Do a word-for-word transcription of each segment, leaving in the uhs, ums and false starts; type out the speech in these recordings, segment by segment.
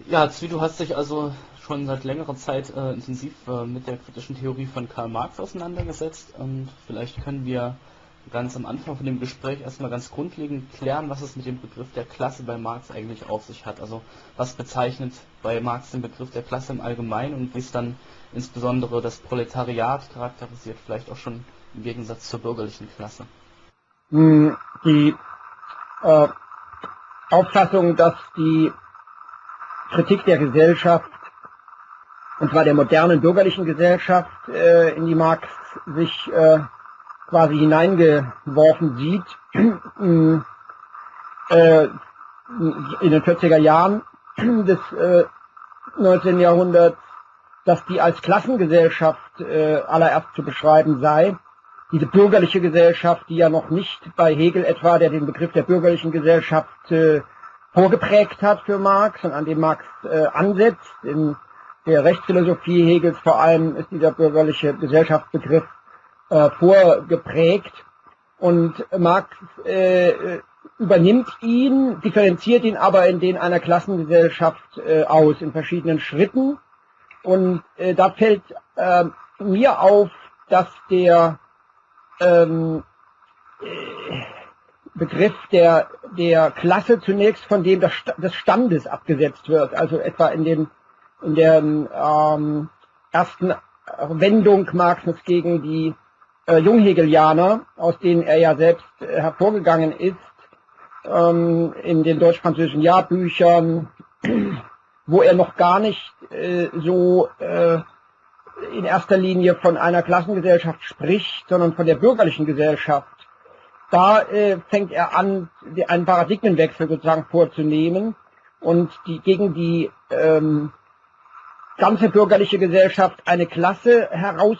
Ja, Zvi, du hast dich also schon seit längerer Zeit äh, intensiv äh, mit der kritischen Theorie von Karl Marx auseinandergesetzt und vielleicht können wir ganz am Anfang von dem Gespräch erstmal ganz grundlegend klären, was es mit dem Begriff der Klasse bei Marx eigentlich auf sich hat. Also was bezeichnet bei Marx den Begriff der Klasse im Allgemeinen und wie es dann insbesondere das Proletariat charakterisiert, vielleicht auch schon im Gegensatz zur bürgerlichen Klasse. Die äh, Auffassung, dass die Kritik der Gesellschaft, und zwar der modernen bürgerlichen Gesellschaft, äh, in die Marx sich äh, quasi hineingeworfen sieht, äh, in den vierziger Jahren des äh, neunzehnten Jahrhunderts, dass die als Klassengesellschaft äh, allererst zu beschreiben sei. Diese bürgerliche Gesellschaft, die ja noch nicht bei Hegel etwa, der den Begriff der bürgerlichen Gesellschaft äh, vorgeprägt hat für Marx und an dem Marx äh, ansetzt. In der Rechtsphilosophie Hegels vor allem ist dieser bürgerliche Gesellschaftsbegriff äh, vorgeprägt und Marx äh, übernimmt ihn, differenziert ihn aber in den einer Klassengesellschaft äh, aus, in verschiedenen Schritten. Und äh, da fällt äh, mir auf, dass der ähm, äh, Begriff der, der Klasse zunächst von dem des, des Standes abgesetzt wird, also etwa in, den, in der ähm, ersten Wendung Marxes gegen die äh, Junghegelianer, aus denen er ja selbst äh, hervorgegangen ist, ähm, in den deutsch-französischen Jahrbüchern, wo er noch gar nicht äh, so äh, in erster Linie von einer Klassengesellschaft spricht, sondern von der bürgerlichen Gesellschaft. Da äh, fängt er an, die, einen Paradigmenwechsel sozusagen vorzunehmen und die, gegen die ähm, ganze bürgerliche Gesellschaft eine Klasse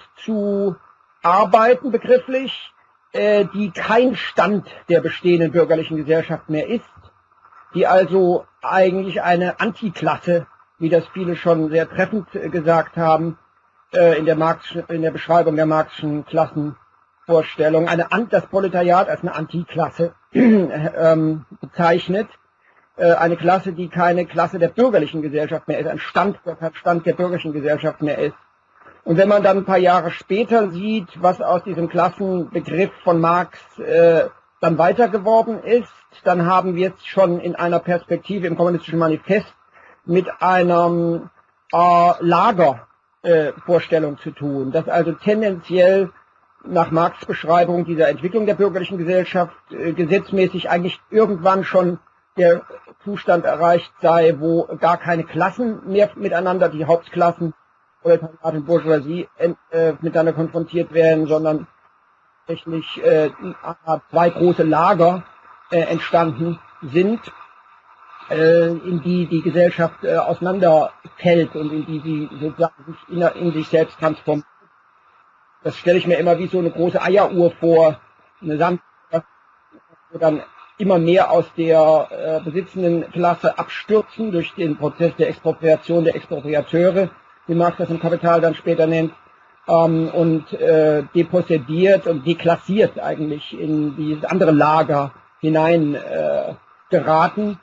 herauszuarbeiten, begrifflich, äh, die kein Stand der bestehenden bürgerlichen Gesellschaft mehr ist, die also eigentlich eine Antiklasse, wie das viele schon sehr treffend äh, gesagt haben, äh, in der Marx, in der Beschreibung der marxischen Klassen Vorstellung, eine, das Proletariat als eine Antiklasse ähm, bezeichnet, äh, eine Klasse, die keine Klasse der bürgerlichen Gesellschaft mehr ist, ein Stand, der Stand der bürgerlichen Gesellschaft mehr ist. Und wenn man dann ein paar Jahre später sieht, was aus diesem Klassenbegriff von Marx äh, dann weiter geworden ist, dann haben wir es schon in einer Perspektive im Kommunistischen Manifest mit einer äh, Lagervorstellung äh, zu tun, dass also tendenziell nach Marx' Beschreibung dieser Entwicklung der bürgerlichen Gesellschaft äh, gesetzmäßig eigentlich irgendwann schon der Zustand erreicht sei, wo gar keine Klassen mehr miteinander, die Hauptklassen Proletariat und Bourgeoisie äh, miteinander konfrontiert werden, sondern tatsächlich äh, zwei große Lager äh, entstanden sind, äh, in die die Gesellschaft äh, auseinanderfällt und in die sie sozusagen sich in, in sich selbst transformiert. Das stelle ich mir immer wie so eine große Eieruhr vor, eine Sand, wo dann immer mehr aus der äh, besitzenden Klasse abstürzen durch den Prozess der Expropriation der Expropriateure, wie Marx das im Kapital dann später nennt, ähm, und äh, depossediert und deklassiert eigentlich in dieses andere Lager hinein äh, geraten,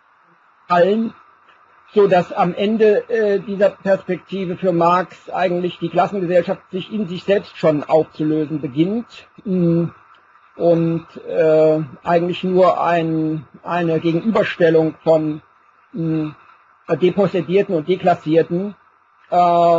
allen, so dass am Ende äh, dieser Perspektive für Marx eigentlich die Klassengesellschaft sich in sich selbst schon aufzulösen beginnt mh, und äh, eigentlich nur ein, eine Gegenüberstellung von mh, Depossedierten und Deklassierten, äh,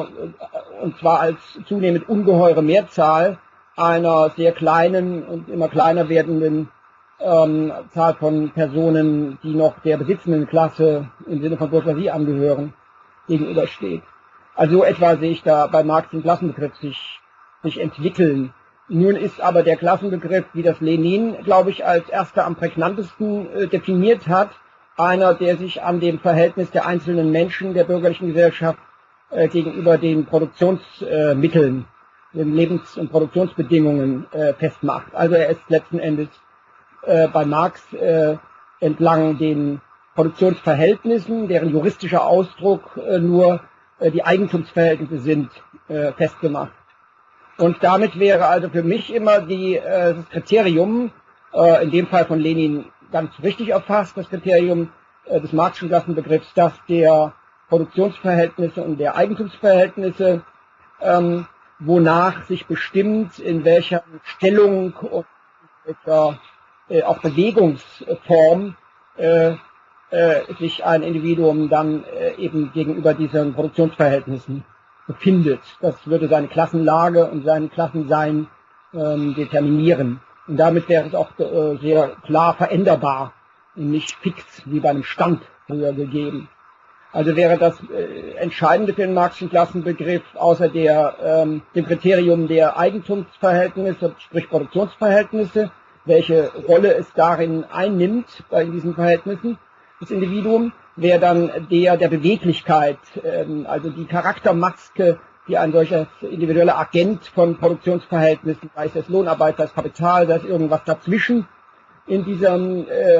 und zwar als zunehmend ungeheure Mehrzahl einer sehr kleinen und immer kleiner werdenden Ähm, Zahl von Personen, die noch der besitzenden Klasse im Sinne von Bourgeoisie angehören, gegenübersteht. Also etwa sehe ich da bei Marx den Klassenbegriff sich, sich entwickeln. Nun ist aber der Klassenbegriff, wie das Lenin, glaube ich, als erster am prägnantesten äh, definiert hat, einer, der sich an dem Verhältnis der einzelnen Menschen der bürgerlichen Gesellschaft äh, gegenüber den Produktionsmitteln, äh, den Lebens- und Produktionsbedingungen äh, festmacht. Also er ist letzten Endes Äh, bei Marx äh, entlang den Produktionsverhältnissen, deren juristischer Ausdruck äh, nur äh, die Eigentumsverhältnisse sind, äh, festgemacht. Und damit wäre also für mich immer die, äh, das Kriterium, äh, in dem Fall von Lenin ganz richtig erfasst, das Kriterium äh, des Marxischen Klassenbegriffs, dass der Produktionsverhältnisse und der Eigentumsverhältnisse, ähm, wonach sich bestimmt, in welcher Stellung und welcher äh, auch Bewegungsform äh, äh, sich ein Individuum dann äh, eben gegenüber diesen Produktionsverhältnissen befindet. Das würde seine Klassenlage und sein Klassensein ähm, determinieren. Und damit wäre es auch äh, sehr klar veränderbar und nicht fix wie bei einem Stand früher gegeben. Also wäre das äh, Entscheidende für den Marxischen Klassenbegriff außer der, ähm, dem Kriterium der Eigentumsverhältnisse, sprich Produktionsverhältnisse, welche Rolle es darin einnimmt bei diesen Verhältnissen, das Individuum, wäre dann der der Beweglichkeit, ähm, also die Charaktermaske, die ein solches individueller Agent von Produktionsverhältnissen, sei es Lohnarbeit, sei es Kapital, sei es irgendwas dazwischen, in dieser äh,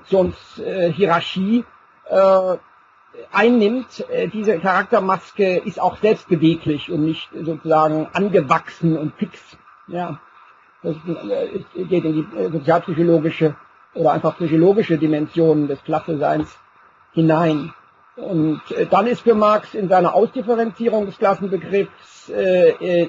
Reproduktionshierarchie äh, einnimmt. Äh, diese Charaktermaske ist auch selbst beweglich und nicht sozusagen angewachsen und fix. Ja, das äh, geht in die äh, sozialpsychologische oder einfach psychologische Dimensionen des Klasseseins hinein. Und äh, dann ist für Marx in seiner Ausdifferenzierung des Klassenbegriffs äh,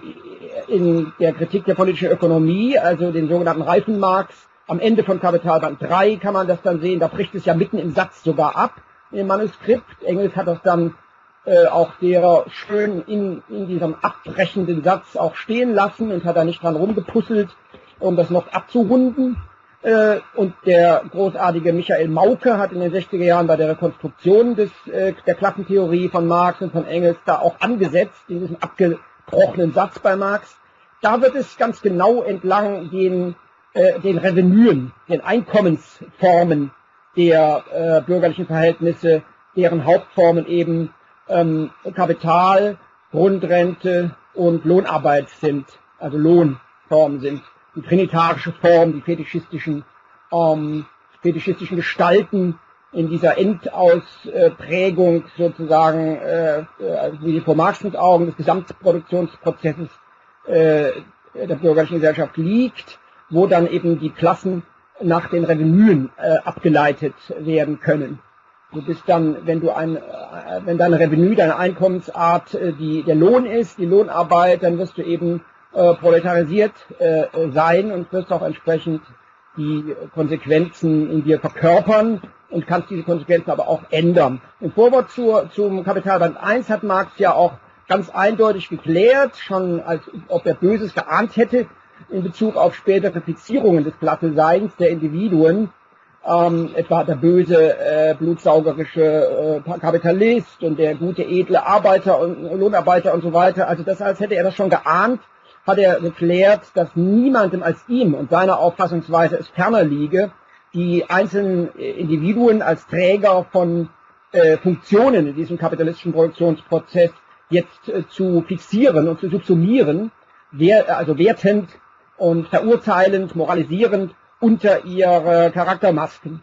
in der Kritik der politischen Ökonomie, also den sogenannten Reifen Marx, am Ende von Kapitalband drei kann man das dann sehen, da bricht es ja mitten im Satz sogar ab, im Manuskript. Engels hat das dann äh, auch sehr schön in, in diesem abbrechenden Satz auch stehen lassen und hat da nicht dran rumgepuzzelt, um das noch abzurunden. Äh, und der großartige Michael Mauke hat in den sechziger Jahren bei der Rekonstruktion des, äh, der Klassentheorie von Marx und von Engels da auch angesetzt, in diesem abgebrochenen Satz bei Marx. Da wird es ganz genau entlang den den Revenuen, den Einkommensformen der äh, bürgerlichen Verhältnisse, deren Hauptformen eben ähm, Kapital, Grundrente und Lohnarbeit sind, also Lohnformen sind. Die trinitarische Form, die fetischistischen, ähm, fetischistischen Gestalten in dieser Endausprägung sozusagen, äh, wie die vor Marxens Augen des Gesamtproduktionsprozesses äh, der bürgerlichen Gesellschaft liegt, wo dann eben die Klassen nach den Revenuen äh, abgeleitet werden können. Du bist dann, wenn du ein, äh, wenn deine Revenue, deine Einkommensart äh, die der Lohn ist, die Lohnarbeit, dann wirst du eben äh, proletarisiert äh, sein und wirst auch entsprechend die Konsequenzen in dir verkörpern und kannst diese Konsequenzen aber auch ändern. Im Vorwort zur, zum Kapitalband eins hat Marx ja auch ganz eindeutig geklärt, schon als ob er Böses geahnt hätte, in Bezug auf spätere Fixierungen des Klasseseins der Individuen, ähm, etwa der böse, äh, blutsaugerische äh, Kapitalist und der gute, edle Arbeiter und Lohnarbeiter und so weiter. Also das, als hätte er das schon geahnt, hat er geklärt, dass niemandem als ihm und seiner Auffassungsweise es ferner liege, die einzelnen Individuen als Träger von äh, Funktionen in diesem kapitalistischen Produktionsprozess jetzt äh, zu fixieren und zu subsumieren, wer, also wertend und verurteilend, moralisierend unter ihre Charaktermasken.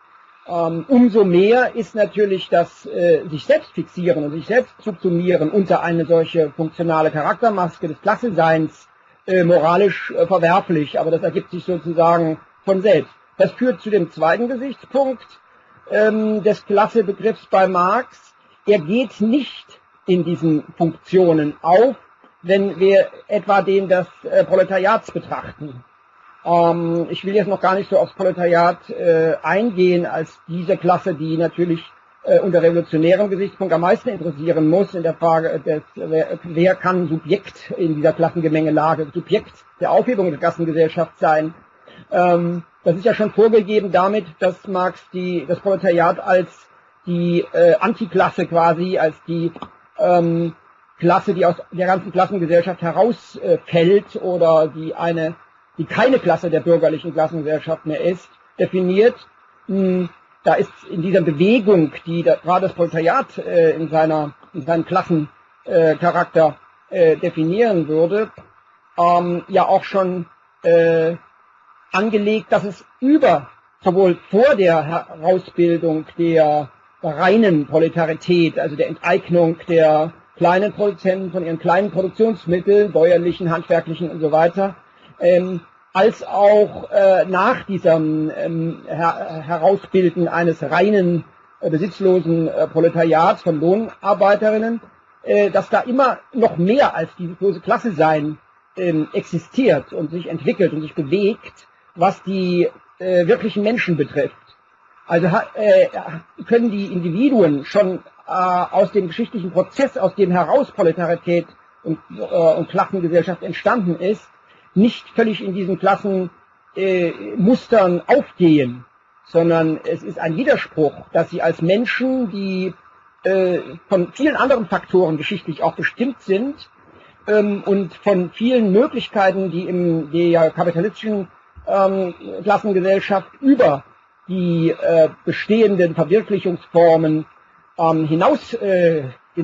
Ähm, umso mehr ist natürlich das äh, sich selbst fixieren und sich selbst subsumieren unter eine solche funktionale Charaktermaske des Klasseseins äh, moralisch äh, verwerflich, aber das ergibt sich sozusagen von selbst. Das führt zu dem zweiten Gesichtspunkt ähm, des Klassebegriffs bei Marx. Er geht nicht in diesen Funktionen auf, wenn wir etwa den des äh, Proletariats betrachten. Ähm, ich will jetzt noch gar nicht so aufs Proletariat äh, eingehen, als diese Klasse, die natürlich äh, unter revolutionärem Gesichtspunkt am meisten interessieren muss, in der Frage, des, wer, wer kann Subjekt in dieser Klassengemengelage, Subjekt der Aufhebung der Klassengesellschaft sein. Ähm, das ist ja schon vorgegeben damit, dass Marx die, das Proletariat als die äh, Antiklasse quasi, als die ähm, Klasse, die aus der ganzen Klassengesellschaft herausfällt äh, oder die eine, die keine Klasse der bürgerlichen Klassengesellschaft mehr ist, definiert. Hm, da ist in dieser Bewegung, die da, gerade das Proletariat äh, in seiner in seinem Klassencharakter äh, äh, definieren würde, ähm, ja auch schon äh, angelegt, dass es über sowohl vor der Herausbildung der reinen Proletarität, also der Enteignung der kleinen Produzenten von ihren kleinen Produktionsmitteln, bäuerlichen, handwerklichen und so weiter, ähm, als auch äh, nach diesem ähm, Her Herausbilden eines reinen äh, besitzlosen äh, Proletariats, von Lohnarbeiterinnen, äh, dass da immer noch mehr als dieses bloße Klasse sein ähm, existiert und sich entwickelt und sich bewegt, was die äh, wirklichen Menschen betrifft. Also äh, können die Individuen schon äh, aus dem geschichtlichen Prozess, aus dem heraus Proletarität und, äh, und Klassengesellschaft entstanden ist, nicht völlig in diesen Klassenmustern äh, aufgehen, sondern es ist ein Widerspruch, dass sie als Menschen, die äh, von vielen anderen Faktoren geschichtlich auch bestimmt sind ähm, und von vielen Möglichkeiten, die in der kapitalistischen ähm, Klassengesellschaft über die äh, bestehenden Verwirklichungsformen ähm, hinaus äh,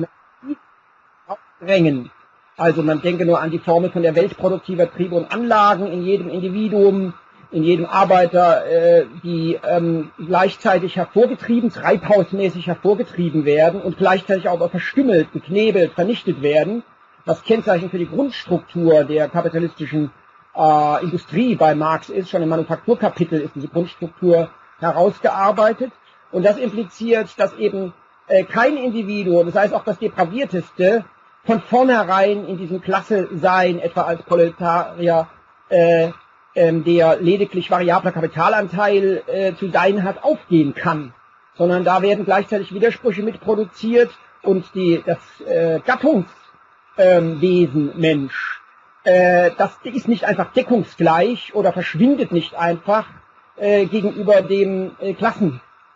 drängen. Also man denke nur an die Formel von der Welt produktiver Triebe und Anlagen in jedem Individuum, in jedem Arbeiter, äh, die ähm, gleichzeitig hervorgetrieben, treibhausmäßig hervorgetrieben werden und gleichzeitig auch verstümmelt, geknebelt, vernichtet werden, was Kennzeichen für die Grundstruktur der kapitalistischen äh, Industrie bei Marx ist. Schon im Manufakturkapitel ist diese Grundstruktur herausgearbeitet, und das impliziert, dass eben äh, kein Individuum, das heißt auch das depravierteste, von vornherein in diesem Klasse-Sein, etwa als Proletarier, äh, ähm, der lediglich variabler Kapitalanteil äh, zu sein hat, aufgehen kann, sondern da werden gleichzeitig Widersprüche mitproduziert, und die, das äh, Gattungswesen ähm, Mensch, äh, das ist nicht einfach deckungsgleich oder verschwindet nicht einfach Äh, gegenüber dem äh, Klassenwesen,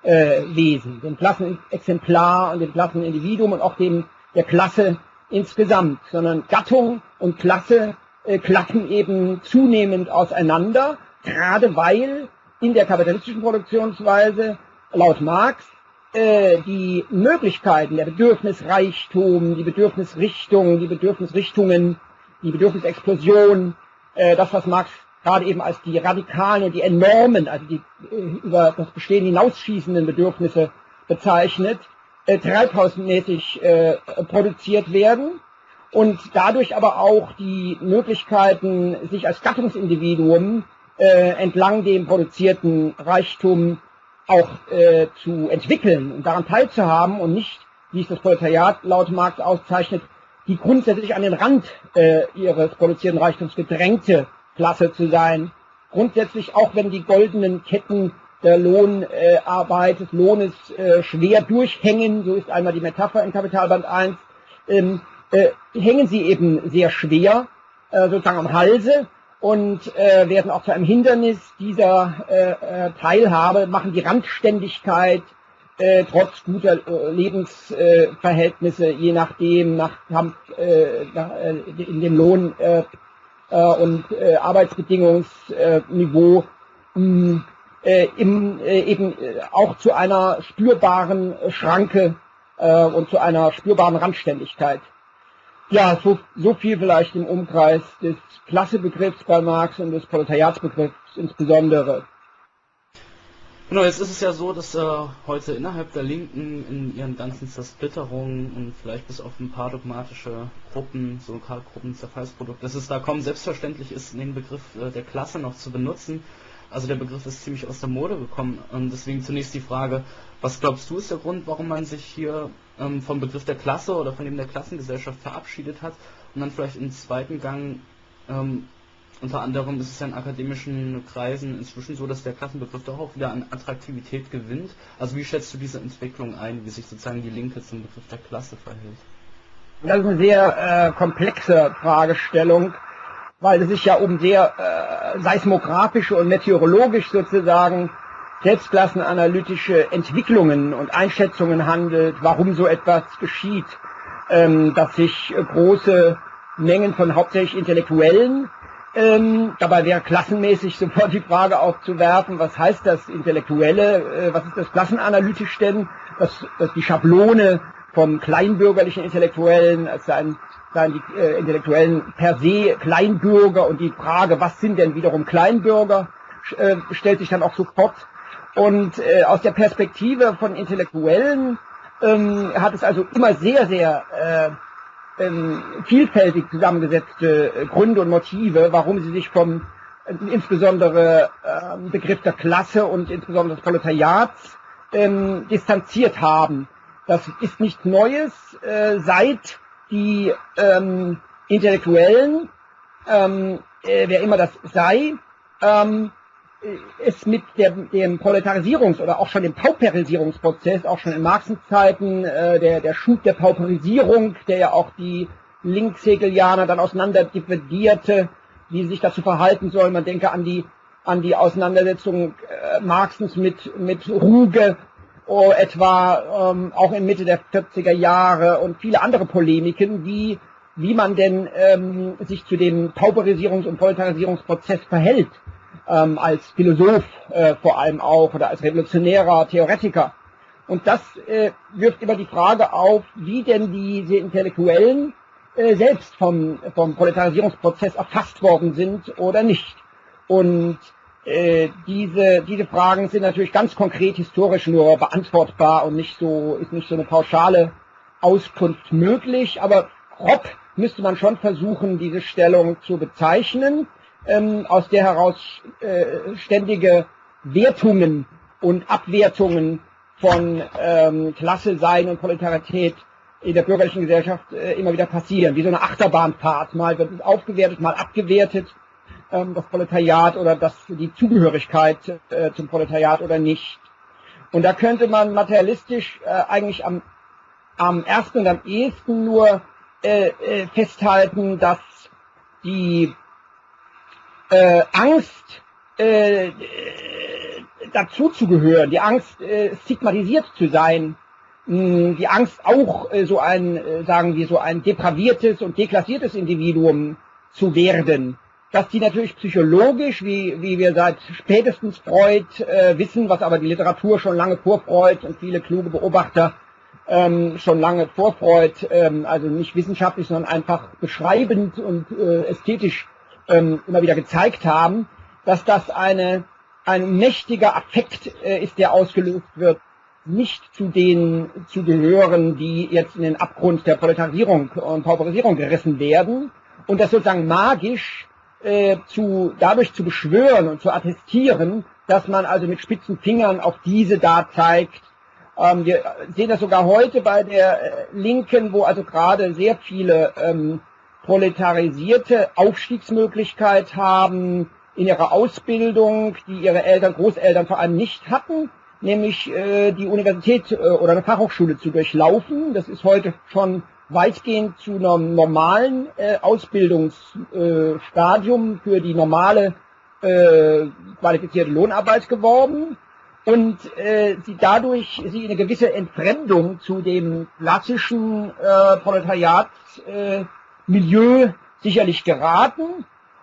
äh, dem Klassenexemplar und dem Klassenindividuum und auch dem der Klasse insgesamt, sondern Gattung und Klasse äh, klappen eben zunehmend auseinander, gerade weil in der kapitalistischen Produktionsweise laut Marx äh, die Möglichkeiten, der Bedürfnisreichtum, die Bedürfnisrichtung, die Bedürfnisrichtungen, die Bedürfnisexplosion, äh, das, was Marx gerade eben als die radikalen und die enormen, also die äh, über das Bestehen hinausschießenden Bedürfnisse bezeichnet, äh, treibhausmäßig äh, produziert werden und dadurch aber auch die Möglichkeiten, sich als Gattungsindividuum äh, entlang dem produzierten Reichtum auch äh, zu entwickeln und daran teilzuhaben und nicht, wie es das Proletariat laut Marx auszeichnet, die grundsätzlich an den Rand äh, ihres produzierten Reichtums gedrängte Klasse zu sein. Grundsätzlich, auch wenn die goldenen Ketten der Lohnarbeit, äh, des Lohnes äh, schwer durchhängen, so ist einmal die Metapher in Kapitalband eins, ähm, äh, hängen sie eben sehr schwer, äh, sozusagen am Halse, und äh, werden auch zu einem Hindernis dieser äh, Teilhabe, machen die Randständigkeit äh, trotz guter äh, Lebensverhältnisse, äh, je nachdem, nach Kampf äh, nach, äh, in dem Lohn äh, und äh, Arbeitsbedingungsniveau mh, äh, im, äh, eben äh, auch zu einer spürbaren Schranke äh, und zu einer spürbaren Randständigkeit. Ja, so, so viel vielleicht im Umkreis des Klassebegriffs bei Marx und des Proletariatsbegriffs insbesondere. Genau, jetzt ist es ja so, dass äh, heute innerhalb der Linken in ihren ganzen Zersplitterungen und vielleicht bis auf ein paar dogmatische Gruppen, so Lokalgruppen, Zerfallsprodukte, dass es da kaum selbstverständlich ist, den Begriff äh, der Klasse noch zu benutzen. Also der Begriff ist ziemlich aus der Mode gekommen, und deswegen zunächst die Frage, was glaubst du ist der Grund, warum man sich hier ähm, vom Begriff der Klasse oder von dem der Klassengesellschaft verabschiedet hat, und dann vielleicht im zweiten Gang, ähm, unter anderem ist es ja in akademischen Kreisen inzwischen so, dass der Klassenbegriff doch auch wieder an Attraktivität gewinnt. Also wie schätzt du diese Entwicklung ein, wie sich sozusagen die Linke zum Begriff der Klasse verhält? Das ist eine sehr äh, komplexe Fragestellung, weil es sich ja um sehr äh, seismografische und meteorologisch sozusagen selbstklassenanalytische Entwicklungen und Einschätzungen handelt, warum so etwas geschieht, ähm, dass sich äh, große Mengen von hauptsächlich Intellektuellen, Ähm, dabei wäre klassenmäßig sofort die Frage aufzuwerfen, was heißt das Intellektuelle, äh, was ist das klassenanalytisch denn, dass, dass die Schablone vom kleinbürgerlichen Intellektuellen, als seien, seien die äh, Intellektuellen per se Kleinbürger, und die Frage, was sind denn wiederum Kleinbürger, äh, stellt sich dann auch sofort. Und äh, aus der Perspektive von Intellektuellen ähm, hat es also immer sehr, sehr äh, Ähm, vielfältig zusammengesetzte äh, Gründe und Motive, warum sie sich vom äh, insbesondere äh, Begriff der Klasse und insbesondere des Proletariats ähm, distanziert haben. Das ist nichts Neues, äh, seit die ähm, Intellektuellen, ähm, äh, wer immer das sei, ähm, es mit der, dem Proletarisierungs- oder auch schon dem Pauperisierungsprozess, auch schon in Marxens Zeiten, äh, der, der Schub der Pauperisierung, der ja auch die Linkshegelianer dann auseinander dividierte, wie sie sich dazu verhalten sollen. Man denke an die, an die Auseinandersetzung äh, Marxens mit, mit Ruge, oh, etwa ähm, auch in Mitte der vierziger Jahre und viele andere Polemiken, wie, wie man denn ähm, sich zu dem Pauperisierungs- und Proletarisierungsprozess verhält. Ähm, als Philosoph äh, vor allem auch oder als revolutionärer Theoretiker. Und das äh, wirft immer die Frage auf, wie denn diese Intellektuellen äh, selbst vom, vom Proletarisierungsprozess erfasst worden sind oder nicht. Und äh, diese, diese Fragen sind natürlich ganz konkret historisch nur beantwortbar und nicht so, ist nicht so eine pauschale Auskunft möglich, aber grob müsste man schon versuchen, diese Stellung zu bezeichnen, Ähm, aus der heraus äh, ständige Wertungen und Abwertungen von ähm, Klasse, Sein und Proletarität in der bürgerlichen Gesellschaft äh, immer wieder passieren, wie so eine Achterbahnfahrt. Mal wird es aufgewertet, mal abgewertet, ähm, das Proletariat oder das, die Zugehörigkeit äh, zum Proletariat oder nicht. Und da könnte man materialistisch äh, eigentlich am, am ersten und am ehesten nur äh, äh, festhalten, dass die Äh, Angst, äh, dazu zu gehören, die Angst, äh, stigmatisiert zu sein, mh, die Angst auch äh, so ein, äh, sagen wir, so ein depraviertes und deklassiertes Individuum zu werden, dass die natürlich psychologisch, wie, wie wir seit spätestens Freud äh, wissen, was aber die Literatur schon lange vor Freud und viele kluge Beobachter ähm, schon lange vor Freud, ähm, also nicht wissenschaftlich, sondern einfach beschreibend und äh, ästhetisch Ähm, immer wieder gezeigt haben, dass das eine, ein mächtiger Affekt äh, ist, der ausgelöst wird, nicht zu denen zu gehören, die jetzt in den Abgrund der Proletarisierung und Pauperisierung gerissen werden und das sozusagen magisch äh, zu, dadurch zu beschwören und zu attestieren, dass man also mit spitzen Fingern auf diese da zeigt. Ähm, wir sehen das sogar heute bei der äh, Linken, wo also gerade sehr viele ähm, proletarisierte Aufstiegsmöglichkeit haben in ihrer Ausbildung, die ihre Eltern, Großeltern vor allem nicht hatten, nämlich äh, die Universität äh, oder eine Fachhochschule zu durchlaufen. Das ist heute schon weitgehend zu einem normalen äh, Ausbildungsstadium äh, für die normale äh, qualifizierte Lohnarbeit geworden und äh, sie dadurch sie in eine gewisse Entfremdung zu dem klassischen äh, Proletariat äh, Milieu sicherlich geraten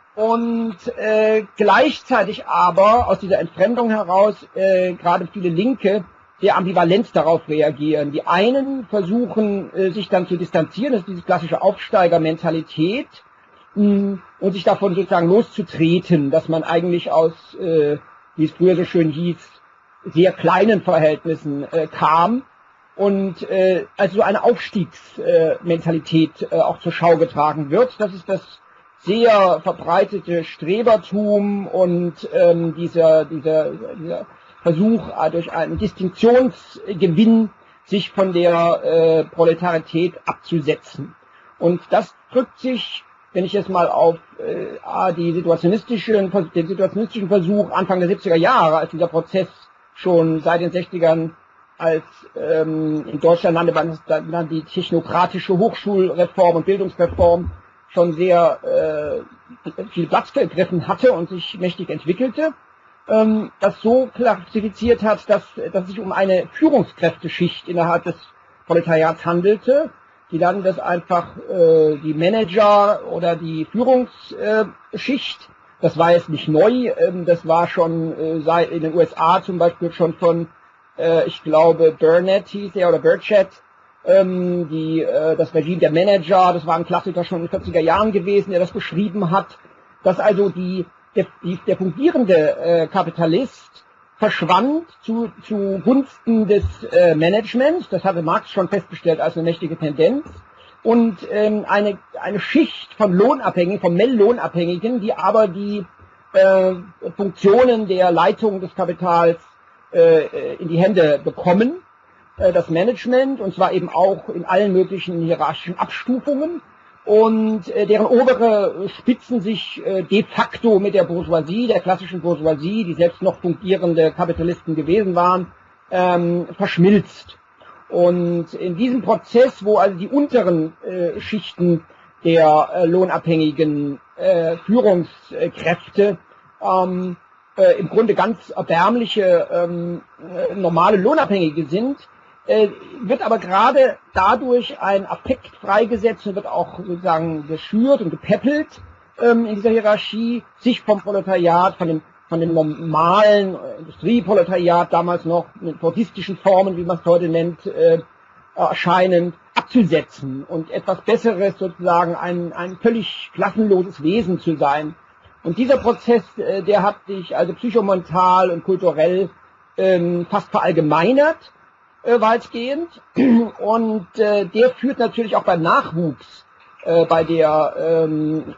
und äh, gleichzeitig aber aus dieser Entfremdung heraus äh, gerade viele Linke sehr ambivalent darauf reagieren. Die einen versuchen äh, sich dann zu distanzieren, das ist diese klassische Aufsteigermentalität, mh, und sich davon sozusagen loszutreten, dass man eigentlich aus, äh, wie es früher so schön hieß, sehr kleinen Verhältnissen äh, kam. Und äh, also so eine Aufstiegsmentalität äh, äh, auch zur Schau getragen wird. Das ist das sehr verbreitete Strebertum und ähm, dieser, dieser, dieser Versuch äh, durch einen Distinktionsgewinn sich von der äh, Proletarität abzusetzen. Und das drückt sich, wenn ich jetzt mal auf äh, die situationistischen, den situationistischen Versuch Anfang der siebziger Jahre, als dieser Prozess schon seit den sechzigern als ähm, in Deutschland nannte man dann die technokratische Hochschulreform und Bildungsreform schon sehr äh, viel Platz gegriffen hatte und sich mächtig entwickelte, ähm, das so klassifiziert hat, dass, dass es sich um eine Führungskräfteschicht innerhalb des Proletariats handelte, die dann das einfach äh, die Manager oder die Führungsschicht, das war jetzt nicht neu, ähm, das war schon äh, seit in den U S A zum Beispiel schon von ich glaube Burnett hieß er oder Burchett, ähm, die, äh, das Regime der Manager, das war ein Klassiker schon in den vierziger Jahren gewesen, der das beschrieben hat, dass also die, der, die, der fungierende äh, Kapitalist verschwand zu, zu Gunsten des äh, Managements, das hatte Marx schon festgestellt als eine mächtige Tendenz, und ähm, eine, eine Schicht von Lohnabhängigen, von Melllohnabhängigen, die aber die äh, Funktionen der Leitung des Kapitals äh, in die Hände bekommen, äh, das Management, und zwar eben auch in allen möglichen hierarchischen Abstufungen, und äh, deren obere Spitzen sich äh, de facto mit der Bourgeoisie, der klassischen Bourgeoisie, die selbst noch fungierende Kapitalisten gewesen waren, ähm, verschmilzt. Und in diesem Prozess, wo also die unteren äh, Schichten der äh, lohnabhängigen äh, Führungskräfte ähm, äh, im Grunde ganz erbärmliche ähm, äh, normale Lohnabhängige sind, äh, wird aber gerade dadurch ein Affekt freigesetzt und wird auch sozusagen geschürt und gepäppelt ähm, in dieser Hierarchie, sich vom Proletariat, von dem von dem normalen Industrieproletariat, damals noch mit fordistischen Formen, wie man es heute nennt, äh, erscheinend, abzusetzen und etwas Besseres, sozusagen ein, ein völlig klassenloses Wesen zu sein. Und dieser Prozess, äh, der hat sich also psychomental und kulturell ähm, fast verallgemeinert, äh, weitgehend, und äh, der führt natürlich auch beim Nachwuchs, äh, bei der ähm,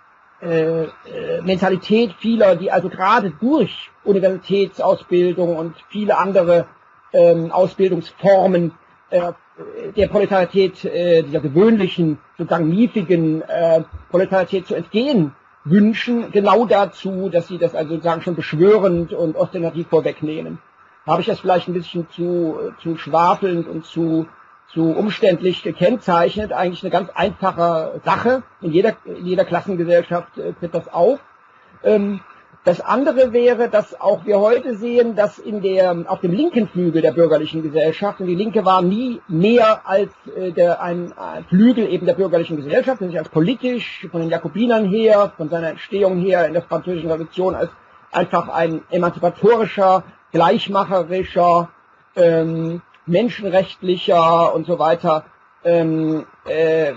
Äh, äh, Mentalität vieler, die also gerade durch Universitätsausbildung und viele andere ähm, Ausbildungsformen äh, der Proletarität, äh, dieser gewöhnlichen, sozusagen miefigen äh, Proletarität zu entgehen wünschen, genau dazu, dass sie das also sozusagen schon beschwörend und ostentativ vorwegnehmen. Habe ich das vielleicht ein bisschen zu, zu schwafelnd und zu zu umständlich gekennzeichnet, eigentlich eine ganz einfache Sache. In jeder, in jeder Klassengesellschaft äh, tritt das auf. Ähm, das andere wäre, dass auch wir heute sehen, dass in der, auf dem linken Flügel der bürgerlichen Gesellschaft, und die Linke war nie mehr als äh, der, ein, ein Flügel eben der bürgerlichen Gesellschaft, der sich als politisch von den Jakobinern her, von seiner Entstehung her in der französischen Revolution als einfach ein emanzipatorischer, gleichmacherischer, ähm, menschenrechtlicher und so weiter ähm, äh,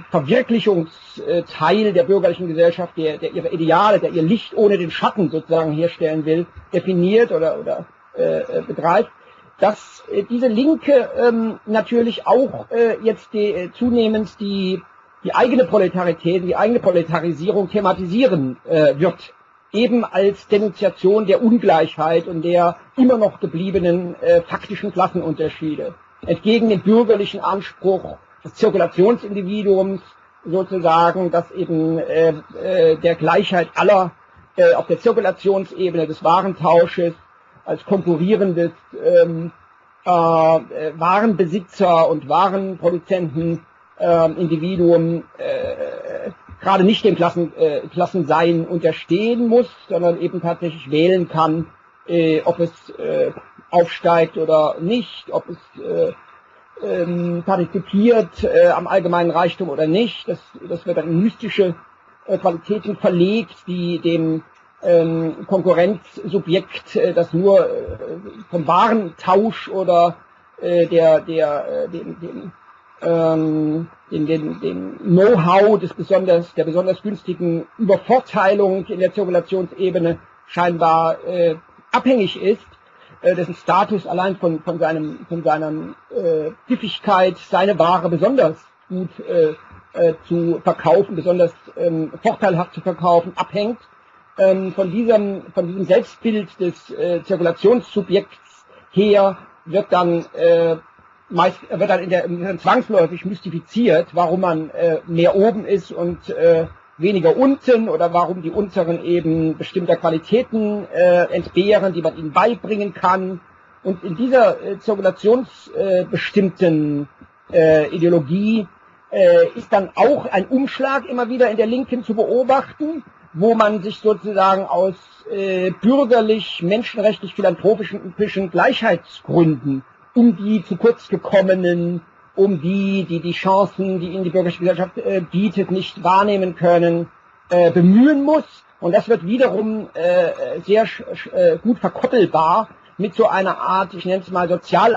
Verwirklichungsteil der bürgerlichen Gesellschaft, der, der ihre Ideale, der ihr Licht ohne den Schatten sozusagen herstellen will, definiert oder, oder äh, begreift, dass äh, diese Linke ähm, natürlich auch äh, jetzt die, äh, zunehmend die, die eigene Proletarität, die eigene Proletarisierung thematisieren äh, wird. Eben als Denunziation der Ungleichheit und der immer noch gebliebenen äh, faktischen Klassenunterschiede. Entgegen dem bürgerlichen Anspruch des Zirkulationsindividuums sozusagen, dass eben äh, äh, der Gleichheit aller äh, auf der Zirkulationsebene des Warentausches als konkurrierendes ähm, äh, Warenbesitzer und Warenproduzenten äh, Individuum äh, gerade nicht dem Klassen, äh, Klassensein unterstehen muss, sondern eben tatsächlich wählen kann, äh, ob es äh, aufsteigt oder nicht, ob es äh, ähm, partizipiert äh, am allgemeinen Reichtum oder nicht. Das, das wird dann in mystische äh, Qualitäten verlegt, die dem ähm, Konkurrenzsubjekt, äh, das nur äh, vom Warentausch oder äh, der, der, äh, dem, dem ähm, den, den, den Know-how des besonders, der besonders günstigen Übervorteilung in der Zirkulationsebene scheinbar äh, abhängig ist, äh, dessen Status allein von, von, seinem, von seiner äh, Pfiffigkeit, seine Ware besonders gut äh, äh, zu verkaufen, besonders ähm, vorteilhaft zu verkaufen, abhängt. Ähm, von, diesem, von diesem Selbstbild des äh, Zirkulationssubjekts her wird dann äh, meist wird dann in der, in der zwangsläufig mystifiziert, warum man äh, mehr oben ist und äh, weniger unten, oder warum die Unteren eben bestimmter Qualitäten äh, entbehren, die man ihnen beibringen kann. Und in dieser äh, zirkulationsbestimmten äh, äh, Ideologie äh, ist dann auch ein Umschlag immer wieder in der Linken zu beobachten, wo man sich sozusagen aus äh, bürgerlich, menschenrechtlich, philanthropischen Gleichheitsgründen um die zu kurz gekommenen, um die, die die Chancen, die ihnen die bürgerliche Gesellschaft äh, bietet, nicht wahrnehmen können, äh, bemühen muss. Und das wird wiederum äh, sehr äh, gut verkoppelbar mit so einer Art, ich nenne es mal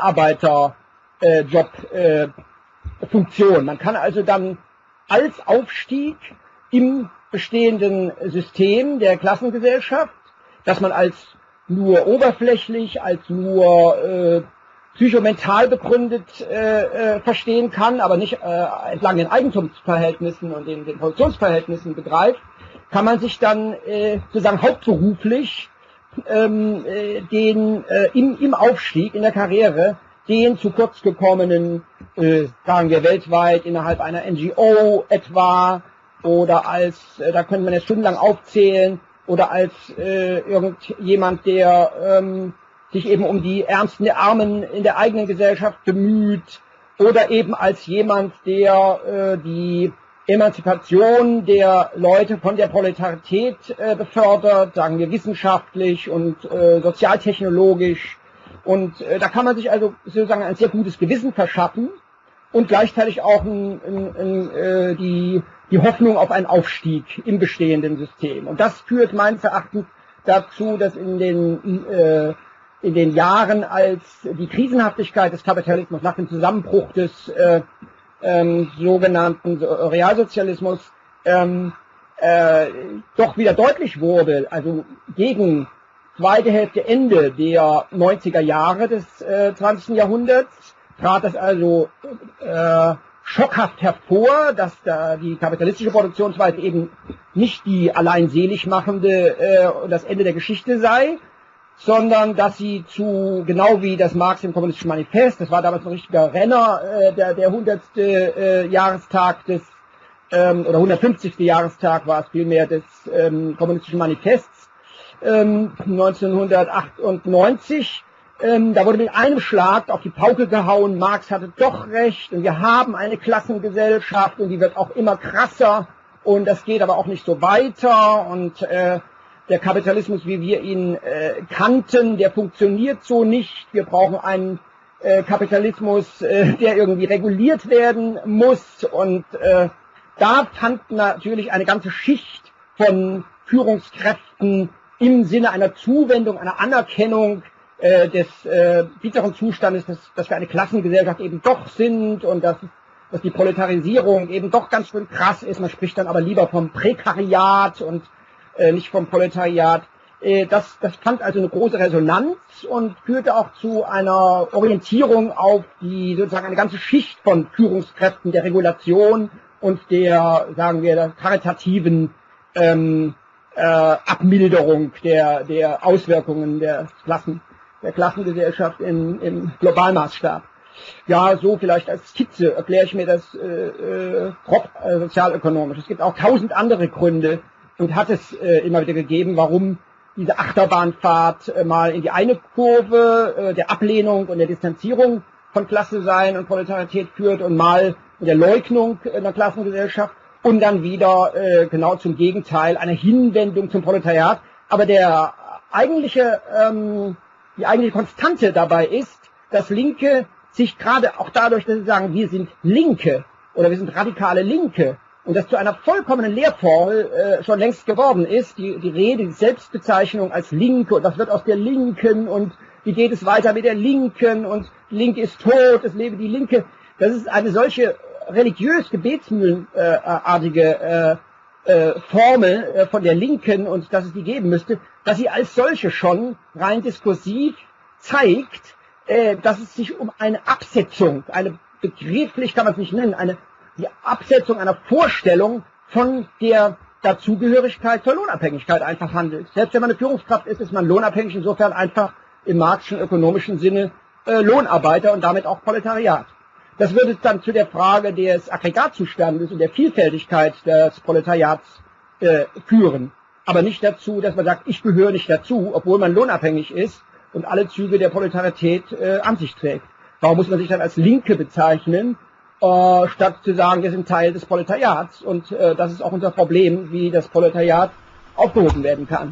Sozialarbeiter-Job-Funktion. Äh, Man kann also dann als Aufstieg im bestehenden System der Klassengesellschaft, dass man als nur oberflächlich, als nur äh, psychomental begründet äh, äh, verstehen kann, aber nicht äh, entlang den Eigentumsverhältnissen und den, den Produktionsverhältnissen begreift, kann man sich dann äh, sozusagen hauptberuflich ähm, äh, den äh, im, im Aufstieg, in der Karriere, den zu kurz gekommenen, äh, sagen wir weltweit, innerhalb einer N G O etwa, oder als, äh, da könnte man jetzt stundenlang aufzählen, oder als äh, irgendjemand, der ähm, sich eben um die Ärmsten der Armen in der eigenen Gesellschaft bemüht, oder eben als jemand, der äh, die Emanzipation der Leute von der Proletarität äh, befördert, sagen wir wissenschaftlich und äh, sozialtechnologisch. Und äh, da kann man sich also sozusagen ein sehr gutes Gewissen verschaffen und gleichzeitig auch ein, ein, ein, äh, die, die Hoffnung auf einen Aufstieg im bestehenden System. Und das führt meines Erachtens dazu, dass in den, äh, in den Jahren, als die Krisenhaftigkeit des Kapitalismus nach dem Zusammenbruch des äh, ähm, sogenannten Realsozialismus ähm, äh, doch wieder deutlich wurde, also gegen zweite Hälfte, Ende der neunziger Jahre des äh, zwanzigsten Jahrhunderts, trat das also äh, schockhaft hervor, dass da die kapitalistische Produktionsweise eben nicht die allein selig machende äh, das Ende der Geschichte sei, sondern dass sie zu, genau wie das Marx im Kommunistischen Manifest, das war damals ein richtiger Renner, äh, der, der hundertste Äh, Jahrestag des, ähm, oder hundertfünfzigste Jahrestag war es vielmehr des ähm, Kommunistischen Manifests, ähm, neunzehnhundertachtundneunzig, ähm, da wurde mit einem Schlag auf die Pauke gehauen, Marx hatte doch recht und wir haben eine Klassengesellschaft und die wird auch immer krasser und das geht aber auch nicht so weiter und äh, der Kapitalismus, wie wir ihn äh, kannten, der funktioniert so nicht. Wir brauchen einen äh, Kapitalismus, äh, der irgendwie reguliert werden muss. Und äh, da fand natürlich eine ganze Schicht von Führungskräften im Sinne einer Zuwendung, einer Anerkennung äh, des äh, bitteren Zustandes, dass, dass wir eine Klassengesellschaft eben doch sind und dass, dass die Proletarisierung eben doch ganz schön krass ist. Man spricht dann aber lieber vom Prekariat und Äh, nicht vom Proletariat. Äh, das, das fand also eine große Resonanz und führte auch zu einer Orientierung auf die sozusagen eine ganze Schicht von Führungskräften der Regulation und der, sagen wir, der karitativen ähm, äh, Abmilderung der, der Auswirkungen der Klassen, der Klassengesellschaft in, im Globalmaßstab. Ja, so vielleicht als Skizze erkläre ich mir das äh, äh, grob äh, sozialökonomisch. Es gibt auch tausend andere Gründe, und hat es äh, immer wieder gegeben, warum diese Achterbahnfahrt äh, mal in die eine Kurve äh, der Ablehnung und der Distanzierung von Klasse sein und Proletarität führt und mal in der Leugnung einer Klassengesellschaft und dann wieder äh, genau zum Gegenteil, einer Hinwendung zum Proletariat. Aber der eigentliche, ähm, die eigentliche Konstante dabei ist, dass Linke sich gerade auch dadurch, dass sie sagen, wir sind Linke oder wir sind radikale Linke, und das zu einer vollkommenen Lehrformel äh, schon längst geworden ist, die, die Rede, die Selbstbezeichnung als Linke und das wird aus der Linken und wie geht es weiter mit der Linken und die Linke ist tot, es lebe die Linke. Das ist eine solche religiös gebetsmühlenartige äh, äh, Formel äh, von der Linken und dass es die geben müsste, dass sie als solche schon rein diskursiv zeigt, äh, dass es sich um eine Absetzung, eine begrifflich kann man es nicht nennen, eine die Absetzung einer Vorstellung von der Dazugehörigkeit zur Lohnabhängigkeit einfach handelt. Selbst wenn man eine Führungskraft ist, ist man lohnabhängig, insofern einfach im marxischen ökonomischen Sinne äh, Lohnarbeiter und damit auch Proletariat. Das würde dann zu der Frage des Aggregatzustandes und der Vielfältigkeit des Proletariats äh, führen. Aber nicht dazu, dass man sagt, ich gehöre nicht dazu, obwohl man lohnabhängig ist und alle Züge der Proletarität äh, an sich trägt. Warum muss man sich dann als Linke bezeichnen? Äh, statt zu sagen, wir sind Teil des Proletariats und äh, das ist auch unser Problem, wie das Proletariat aufgehoben werden kann.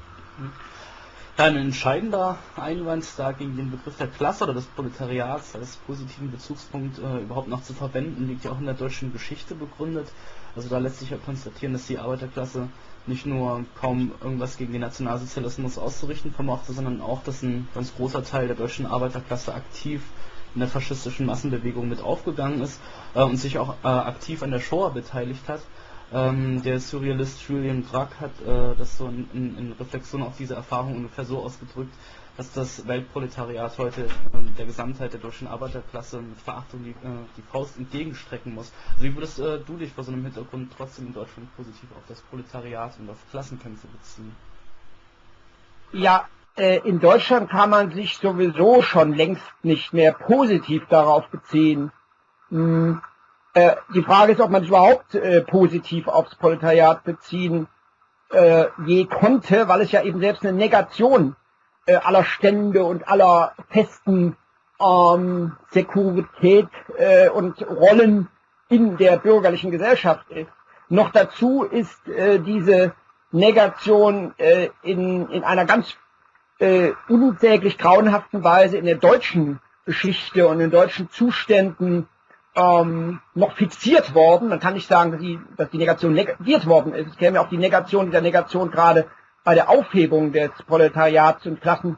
Ein entscheidender Einwand da gegen den Begriff der Klasse oder des Proletariats als positiven Bezugspunkt äh, überhaupt noch zu verwenden, liegt ja auch in der deutschen Geschichte begründet. Also da lässt sich ja konstatieren, dass die Arbeiterklasse nicht nur kaum irgendwas gegen den Nationalsozialismus auszurichten vermochte, sondern auch, dass ein ganz großer Teil der deutschen Arbeiterklasse aktiv in der faschistischen Massenbewegung mit aufgegangen ist äh, und sich auch äh, aktiv an der Shoah beteiligt hat. Ähm, der Surrealist Julian Grag hat äh, das so in, in, in Reflexion auf diese Erfahrung ungefähr so ausgedrückt, dass das Weltproletariat heute äh, der Gesamtheit der deutschen Arbeiterklasse mit Verachtung die, äh, die Faust entgegenstrecken muss. Also wie würdest äh, du dich vor so einem Hintergrund trotzdem in Deutschland positiv auf das Proletariat und auf Klassenkämpfe beziehen? Ja, äh, in Deutschland kann man sich sowieso schon längst nicht mehr positiv darauf beziehen. Hm, äh, die Frage ist, ob man sich überhaupt äh, positiv aufs Proletariat beziehen äh, je konnte, weil es ja eben selbst eine Negation äh, aller Stände und aller festen ähm, Säkularität äh, und Rollen in der bürgerlichen Gesellschaft ist. Noch dazu ist äh, diese Negation äh, in, in einer ganz äh, unsäglich grauenhaften Weise in der deutschen Geschichte und in deutschen Zuständen ähm, noch fixiert worden. Man kann nicht sagen, dass die, dass die Negation negiert worden ist. Es käme ja auch die Negation dieser Negation gerade bei der Aufhebung des Proletariats und Klassenseins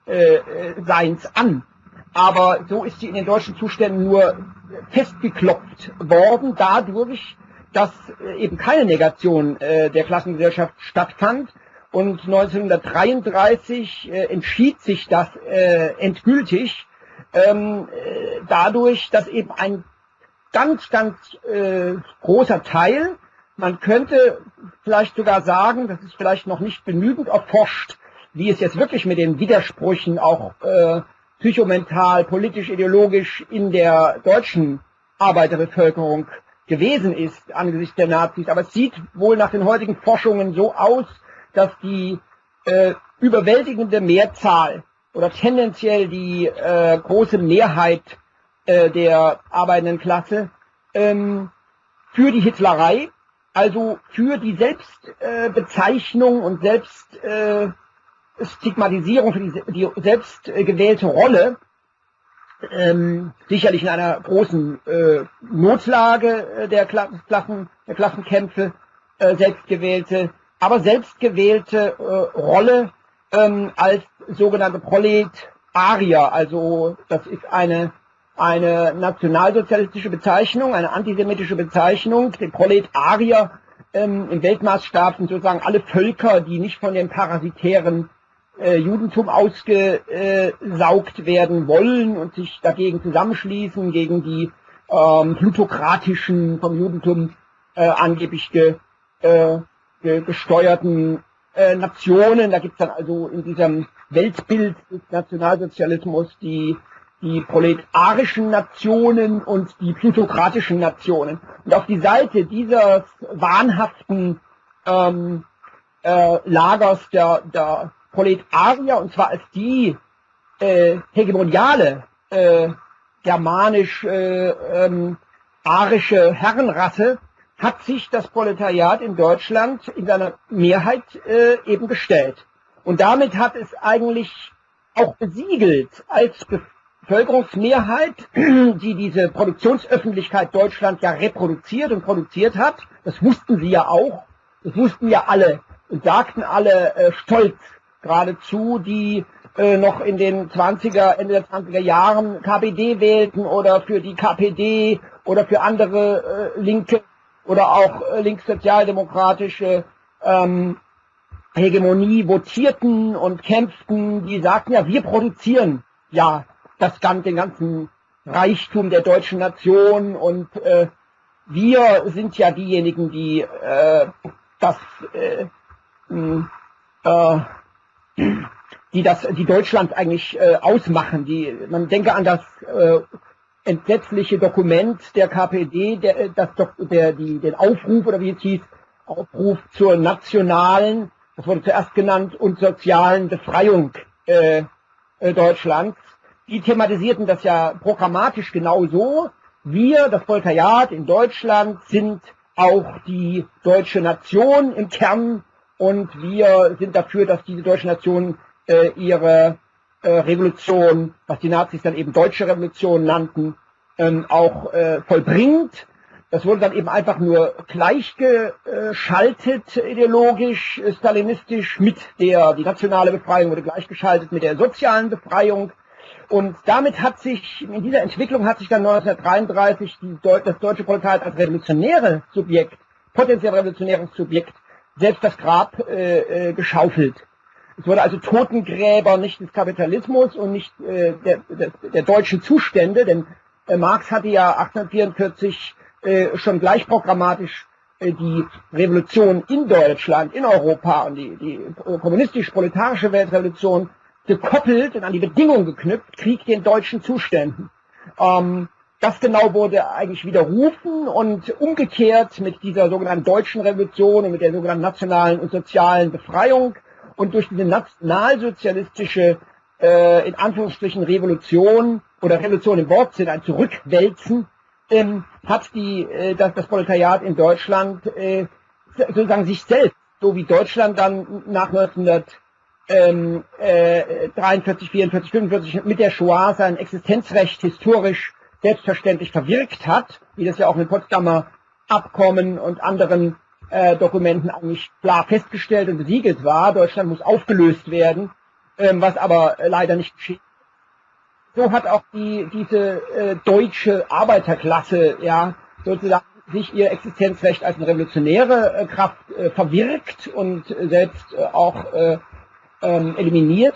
äh, an. Aber so ist sie in den deutschen Zuständen nur festgeklopft worden, dadurch, dass eben keine Negation äh, der Klassengesellschaft stattfand. Und neunzehnhundertdreiunddreißig äh, entschied sich das äh, endgültig ähm, äh, dadurch, dass eben ein ganz, ganz äh, großer Teil, man könnte vielleicht sogar sagen, das ist vielleicht noch nicht genügend erforscht, wie es jetzt wirklich mit den Widersprüchen auch äh, psychomental, politisch, ideologisch in der deutschen Arbeiterbevölkerung gewesen ist angesichts der Nazis. Aber es sieht wohl nach den heutigen Forschungen so aus, dass die äh, überwältigende Mehrzahl oder tendenziell die äh, große Mehrheit äh, der arbeitenden Klasse ähm, für die Hitlerei, also für die Selbstbezeichnung äh, und Selbststigmatisierung, äh, für die, die selbst äh, gewählte Rolle, ähm, sicherlich in einer großen äh, Notlage äh, der, Klassen, der Klassenkämpfe, äh, selbstgewählte, aber selbstgewählte äh, Rolle ähm, als sogenannte Proletarier. Also das ist eine eine nationalsozialistische Bezeichnung, eine antisemitische Bezeichnung. Die Proletarier ähm, im Weltmaßstab sind sozusagen alle Völker, die nicht von dem parasitären äh, Judentum ausgesaugt werden wollen und sich dagegen zusammenschließen, gegen die ähm, plutokratischen, vom Judentum äh, angeblich ge, äh, ge, gesteuerten äh, Nationen. Da gibt es dann also in diesem Weltbild des Nationalsozialismus die die proletarischen Nationen und die plutokratischen Nationen. Und auf die Seite dieses wahnhaften ähm, äh, Lagers der, der Proletarier, und zwar als die äh, hegemoniale äh, germanisch äh, ähm, arische Herrenrasse, hat sich das Proletariat in Deutschland in seiner Mehrheit äh, eben gestellt. Und damit hat es eigentlich auch besiegelt als Bevölkerung, Bevölkerungsmehrheit, die diese Produktionsöffentlichkeit Deutschland ja reproduziert und produziert hat. Das wussten sie ja auch. Das wussten ja alle und sagten alle äh, stolz geradezu, die äh, noch in den zwanziger, Ende der zwanziger Jahren K P D wählten oder für die K P D oder für andere äh, linke oder auch äh, linkssozialdemokratische ähm, Hegemonie votierten und kämpften. Die sagten ja, wir produzieren ja das ganze, den ganzen Reichtum der deutschen Nation und äh, wir sind ja diejenigen, die äh, das, äh, äh, die das, die Deutschland eigentlich äh, ausmachen. Die, man denke an das äh, entsetzliche Dokument der K P D, der, das, der, die, den Aufruf oder wie es hieß, Aufruf zur nationalen, das wurde zuerst genannt, und sozialen Befreiung äh, äh, Deutschlands. Die thematisierten das ja programmatisch genauso. Wir, das Proletariat in Deutschland, sind auch die deutsche Nation im Kern und wir sind dafür, dass diese deutsche Nation äh, ihre äh, Revolution, was die Nazis dann eben deutsche Revolution nannten, ähm, auch äh, vollbringt. Das wurde dann eben einfach nur gleichgeschaltet ideologisch, stalinistisch mit der, die nationale Befreiung wurde gleichgeschaltet mit der sozialen Befreiung. Und damit hat sich, in dieser Entwicklung hat sich dann neunzehnhundertdreiunddreißig die, das deutsche Proletariat als revolutionäres Subjekt, potenziell revolutionäres Subjekt, selbst das Grab äh, äh, geschaufelt. Es wurde also Totengräber nicht des Kapitalismus und nicht äh, der, der, der deutschen Zustände, denn äh, Marx hatte ja achtzehnhundertvierundvierzig äh, schon gleich programmatisch die Revolution in Deutschland, in Europa und die, die kommunistisch-proletarische Weltrevolution gekoppelt und an die Bedingung geknüpft, Krieg den deutschen Zuständen. Ähm, das genau wurde eigentlich widerrufen und umgekehrt mit dieser sogenannten deutschen Revolution und mit der sogenannten nationalen und sozialen Befreiung und durch diese nationalsozialistische, äh, in Anführungsstrichen, Revolution oder Revolution im Wortsinn, ein Zurückwälzen, ähm, hat die, äh, das, das Proletariat in Deutschland äh, sozusagen sich selbst, so wie Deutschland dann nach neunzehnhundertdreiundvierzig, vierundvierzig, fünfundvierzig mit der Shoah sein Existenzrecht historisch selbstverständlich verwirkt hat, wie das ja auch mit Potsdamer Abkommen und anderen äh, Dokumenten eigentlich klar festgestellt und besiegelt war. Deutschland muss aufgelöst werden, ähm, was aber äh, leider nicht geschieht. So hat auch die, diese äh, deutsche Arbeiterklasse ja sozusagen sich ihr Existenzrecht als eine revolutionäre äh, Kraft äh, verwirkt und äh, selbst äh, auch äh, ähm, eliminiert.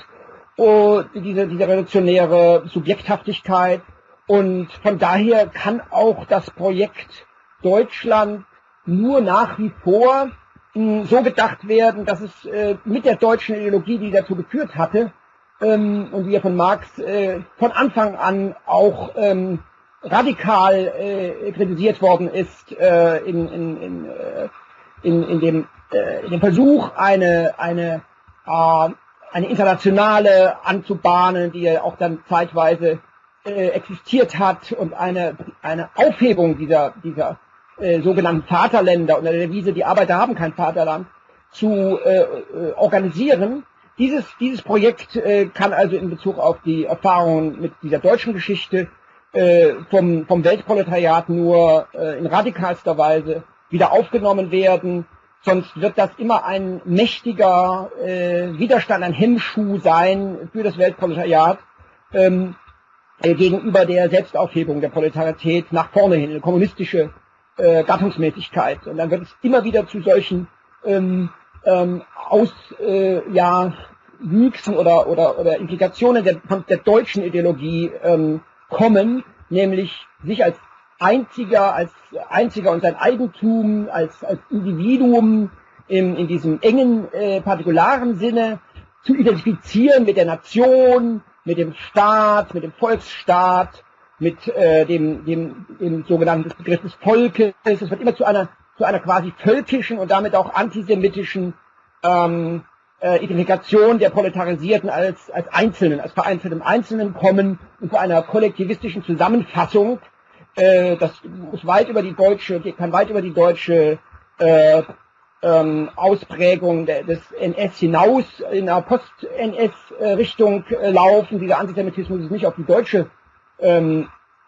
Und diese, diese revolutionäre Subjekthaftigkeit. Und von daher kann auch das Projekt Deutschland nur nach wie vor mh, so gedacht werden, dass es äh, mit der deutschen Ideologie, die dazu geführt hatte, ähm, und wie ja von Marx äh, von Anfang an auch ähm, radikal äh, kritisiert worden ist, äh, in, in, in, äh, in, in, dem, äh, in dem Versuch, eine, eine, äh, eine internationale anzubahnen, die ja auch dann zeitweise äh, existiert hat und eine, eine Aufhebung dieser, dieser äh, sogenannten Vaterländer unter der Devise, die Arbeiter haben kein Vaterland, zu äh, äh, organisieren. Dieses, dieses Projekt äh, kann also in Bezug auf die Erfahrungen mit dieser deutschen Geschichte äh, vom, vom Weltproletariat nur äh, in radikalster Weise wieder aufgenommen werden. Sonst wird das immer ein mächtiger äh, Widerstand, ein Hemmschuh sein für das Weltproletariat, ähm, äh, gegenüber der Selbstaufhebung der Proletarität nach vorne hin, eine kommunistische äh, Gattungsmäßigkeit. Und dann wird es immer wieder zu solchen ähm, ähm, Aus, äh, ja, Wüchsen oder, oder, oder Implikationen der, der deutschen Ideologie ähm, kommen, nämlich sich als einziger, als einziger und sein Eigentum, als, als Individuum in, in diesem engen, äh, partikularen Sinne zu identifizieren mit der Nation, mit dem Staat, mit dem Volksstaat, mit äh, dem, dem, dem sogenannten Begriff des Volkes. Es wird immer zu einer, zu einer quasi völkischen und damit auch antisemitischen ähm, äh, Identifikation der Proletarisierten als, als Einzelnen, als vereinzeltem Einzelnen kommen und zu einer kollektivistischen Zusammenfassung. Äh, das muss weit über die deutsche, kann weit über die deutsche äh, ähm, Ausprägung de, des N S hinaus in einer Post-N S-Richtung äh, laufen. Dieser Antisemitismus ist nicht auf die deutsche ähm,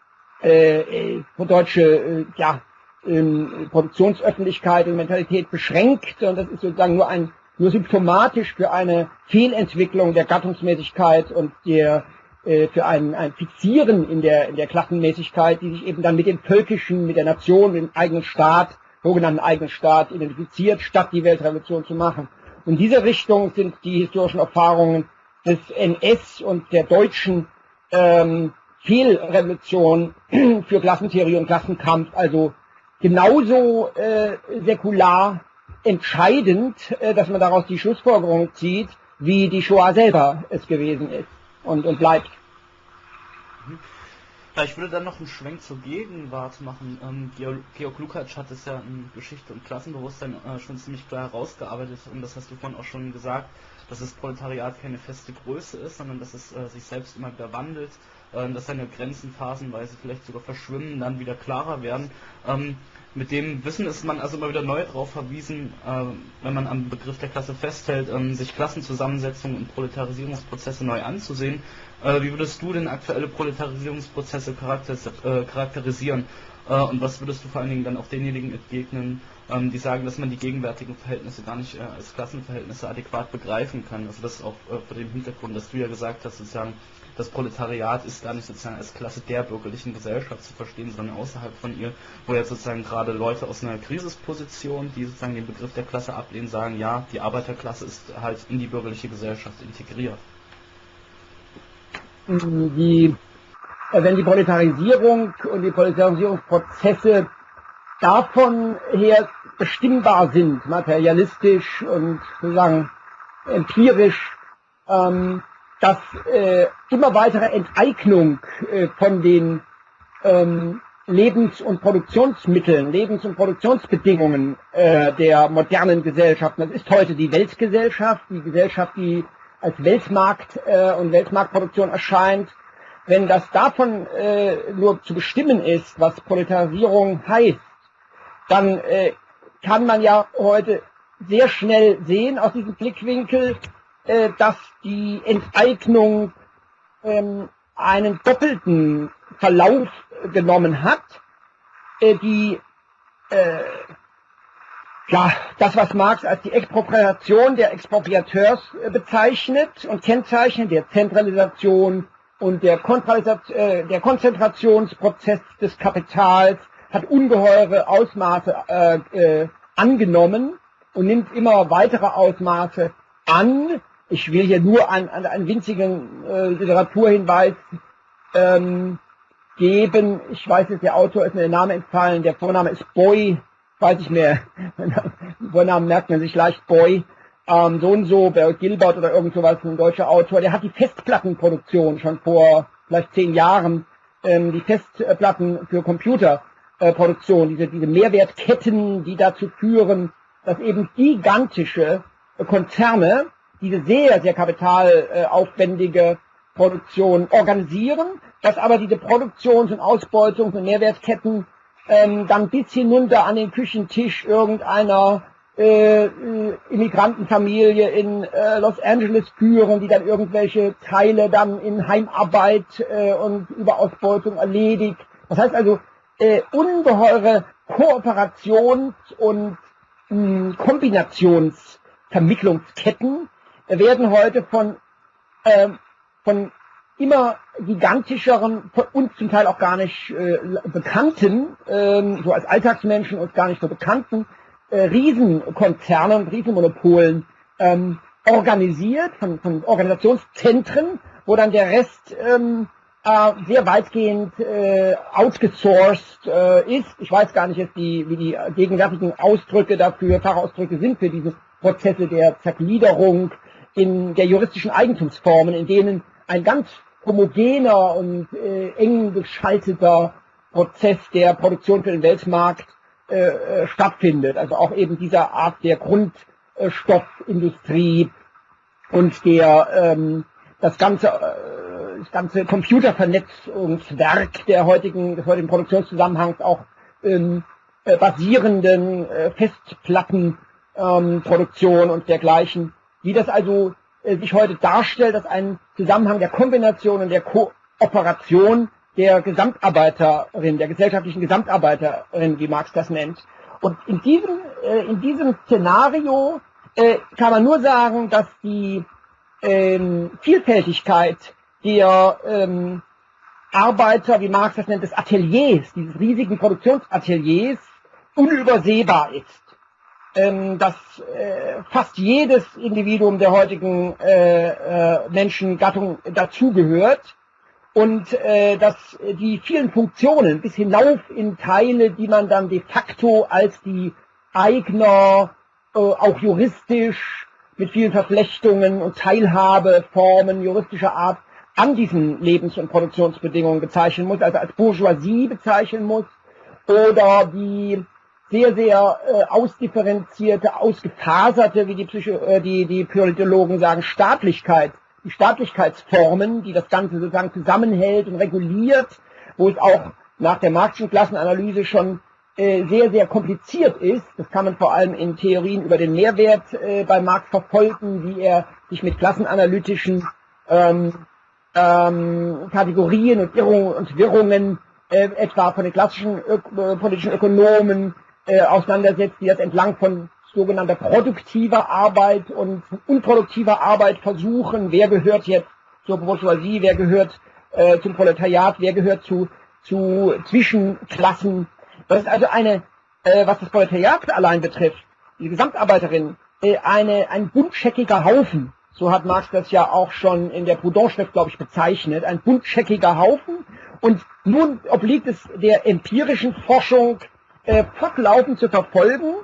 äh, deutsche äh, ja, ähm, Produktionsöffentlichkeit und Mentalität beschränkt, und das ist sozusagen nur ein nur symptomatisch für eine Fehlentwicklung der Gattungsmäßigkeit und der äh, für ein, ein Fixieren in der in der Klassenmäßigkeit, die sich eben dann mit dem Völkischen, mit der Nation, mit dem eigenen Staat, sogenannten eigenen Staat identifiziert, statt die Weltrevolution zu machen. Und in dieser Richtung sind die historischen Erfahrungen des N S und der deutschen ähm, Fehlrevolution für Klassentheorie und Klassenkampf also genauso äh, säkular entscheidend, äh, dass man daraus die Schlussfolgerung zieht, wie die Shoah selber es gewesen ist und, und bleibt. Ja, ich würde dann noch einen Schwenk zur Gegenwart machen. Ähm, Georg Lukács hat es ja in Geschichte und Klassenbewusstsein äh, schon ziemlich klar herausgearbeitet, und das hast du vorhin auch schon gesagt, dass das Proletariat keine feste Größe ist, sondern dass es äh, sich selbst immer wieder wandelt, äh, dass seine Grenzen phasenweise vielleicht sogar verschwimmen, dann wieder klarer werden. Ähm, mit dem Wissen ist man also immer wieder neu darauf verwiesen, äh, wenn man am Begriff der Klasse festhält, ähm, sich Klassenzusammensetzungen und Proletarisierungsprozesse neu anzusehen. Äh, wie würdest du denn aktuelle Proletarisierungsprozesse charakteris äh, charakterisieren? Äh, und was würdest du vor allen Dingen dann auch denjenigen entgegnen, ähm, die sagen, dass man die gegenwärtigen Verhältnisse gar nicht äh, als Klassenverhältnisse adäquat begreifen kann? Also das auch äh, vor dem Hintergrund, dass du ja gesagt hast, sozusagen, das Proletariat ist gar nicht sozusagen als Klasse der bürgerlichen Gesellschaft zu verstehen, sondern außerhalb von ihr, wo jetzt sozusagen gerade Leute aus einer Krisisposition, die sozusagen den Begriff der Klasse ablehnen, sagen, ja, die Arbeiterklasse ist halt in die bürgerliche Gesellschaft integriert. Die, wenn die Proletarisierung und die Proletarisierungsprozesse davon her bestimmbar sind, materialistisch und sozusagen empirisch, ähm, dass äh, immer weitere Enteignung äh, von den ähm, Lebens- und Produktionsmitteln, Lebens- und Produktionsbedingungen äh, der modernen Gesellschaften. Das ist heute die Weltgesellschaft, die Gesellschaft, die als Weltmarkt äh, und Weltmarktproduktion erscheint. Wenn das davon äh, nur zu bestimmen ist, was Proletarisierung heißt, dann äh, kann man ja heute sehr schnell sehen aus diesem Blickwinkel, äh, dass die Enteignung ähm, einen doppelten Verlauf genommen hat, äh, die äh, ja, das, was Marx als die Expropriation der Expropriateurs äh, bezeichnet und kennzeichnet, der Zentralisation und der, äh, der Konzentrationsprozess des Kapitals, hat ungeheure Ausmaße äh, äh, angenommen und nimmt immer weitere Ausmaße an. Ich will hier nur an, an einen winzigen äh, Literaturhinweis ähm, geben. Ich weiß jetzt, der Autor ist mir der Name entfallen. Der Vorname ist Boy, weiß ich mehr. Den Vornamen merkt man sich leicht, Boy. Ähm, so und so, Bert Gilbert oder irgend sowas, ein deutscher Autor. Der hat die Festplattenproduktion schon vor vielleicht zehn Jahren, ähm, die Festplatten für Computerproduktion, diese, diese Mehrwertketten, die dazu führen, dass eben gigantische Konzerne diese sehr, sehr kapitalaufwendige Produktion organisieren, dass aber diese Produktions- und Ausbeutungs- und Mehrwertketten ähm, dann bis hinunter an den Küchentisch irgendeiner äh, Immigrantenfamilie in äh, Los Angeles führen, die dann irgendwelche Teile dann in Heimarbeit äh, und Überausbeutung erledigt. Das heißt also, äh, ungeheure Kooperations- und mh, Kombinationsvermittlungsketten werden heute von, äh, von immer gigantischeren, von uns zum Teil auch gar nicht äh, bekannten, äh, so als Alltagsmenschen uns gar nicht so bekannten, äh, Riesenkonzernen, Riesenmonopolen ähm, organisiert, von, von Organisationszentren, wo dann der Rest ähm, äh, sehr weitgehend äh, outgesourced äh, ist. Ich weiß gar nicht jetzt, die, wie die gegenwärtigen Ausdrücke dafür, Fachausdrücke sind für diese Prozesse der Zergliederung in der juristischen Eigentumsformen, in denen ein ganz homogener und äh, eng geschalteter Prozess der Produktion für den Weltmarkt äh, äh, stattfindet. Also auch eben dieser Art der Grundstoffindustrie und der ähm, das ganze äh, das ganze Computervernetzungswerk der heutigen des heutigen Produktionszusammenhangs auch ähm, äh, basierenden äh, Festplattenproduktion ähm, und dergleichen. Wie das also äh, sich heute darstellt, dass ein Zusammenhang der Kombination und der Kooperation der Gesamtarbeiterin, der gesellschaftlichen Gesamtarbeiterin, wie Marx das nennt. Und in diesem, äh, in diesem Szenario äh, kann man nur sagen, dass die ähm, Vielfältigkeit der ähm, Arbeiter, wie Marx das nennt, des Ateliers, dieses riesigen Produktionsateliers, unübersehbar ist. Dass äh, fast jedes Individuum der heutigen äh, äh, Menschengattung dazugehört und äh, dass die vielen Funktionen bis hinauf in Teile, die man dann de facto als die Eigner, äh, auch juristisch mit vielen Verflechtungen und Teilhabeformen juristischer Art an diesen Lebens- und Produktionsbedingungen bezeichnen muss, also als Bourgeoisie bezeichnen muss, oder die sehr, sehr äh, ausdifferenzierte, ausgefaserte, wie die, Psycho äh, die, die Politologen sagen, Staatlichkeit, die Staatlichkeitsformen, die das Ganze sozusagen zusammenhält und reguliert, wo es auch nach der Marxischen Klassenanalyse schon äh, sehr, sehr kompliziert ist. Das kann man vor allem in Theorien über den Mehrwert äh, bei Marx verfolgen, wie er sich mit klassenanalytischen ähm, ähm, Kategorien und Irrungen und Wirrungen äh, etwa von den klassischen Ö äh, politischen Ökonomen Äh, auseinandersetzt, die das entlang von sogenannter produktiver Arbeit und unproduktiver Arbeit versuchen. Wer gehört jetzt zur Bourgeoisie, wer gehört äh, zum Proletariat, wer gehört zu, zu Zwischenklassen. Das ist also eine, äh, was das Proletariat allein betrifft, die Gesamtarbeiterin, äh, eine, ein buntscheckiger Haufen. So hat Marx das ja auch schon in der Proudhon-Schrift, glaube ich, bezeichnet. Ein buntscheckiger Haufen. Und nun obliegt es der empirischen Forschung, Äh, fortlaufend zu verfolgen,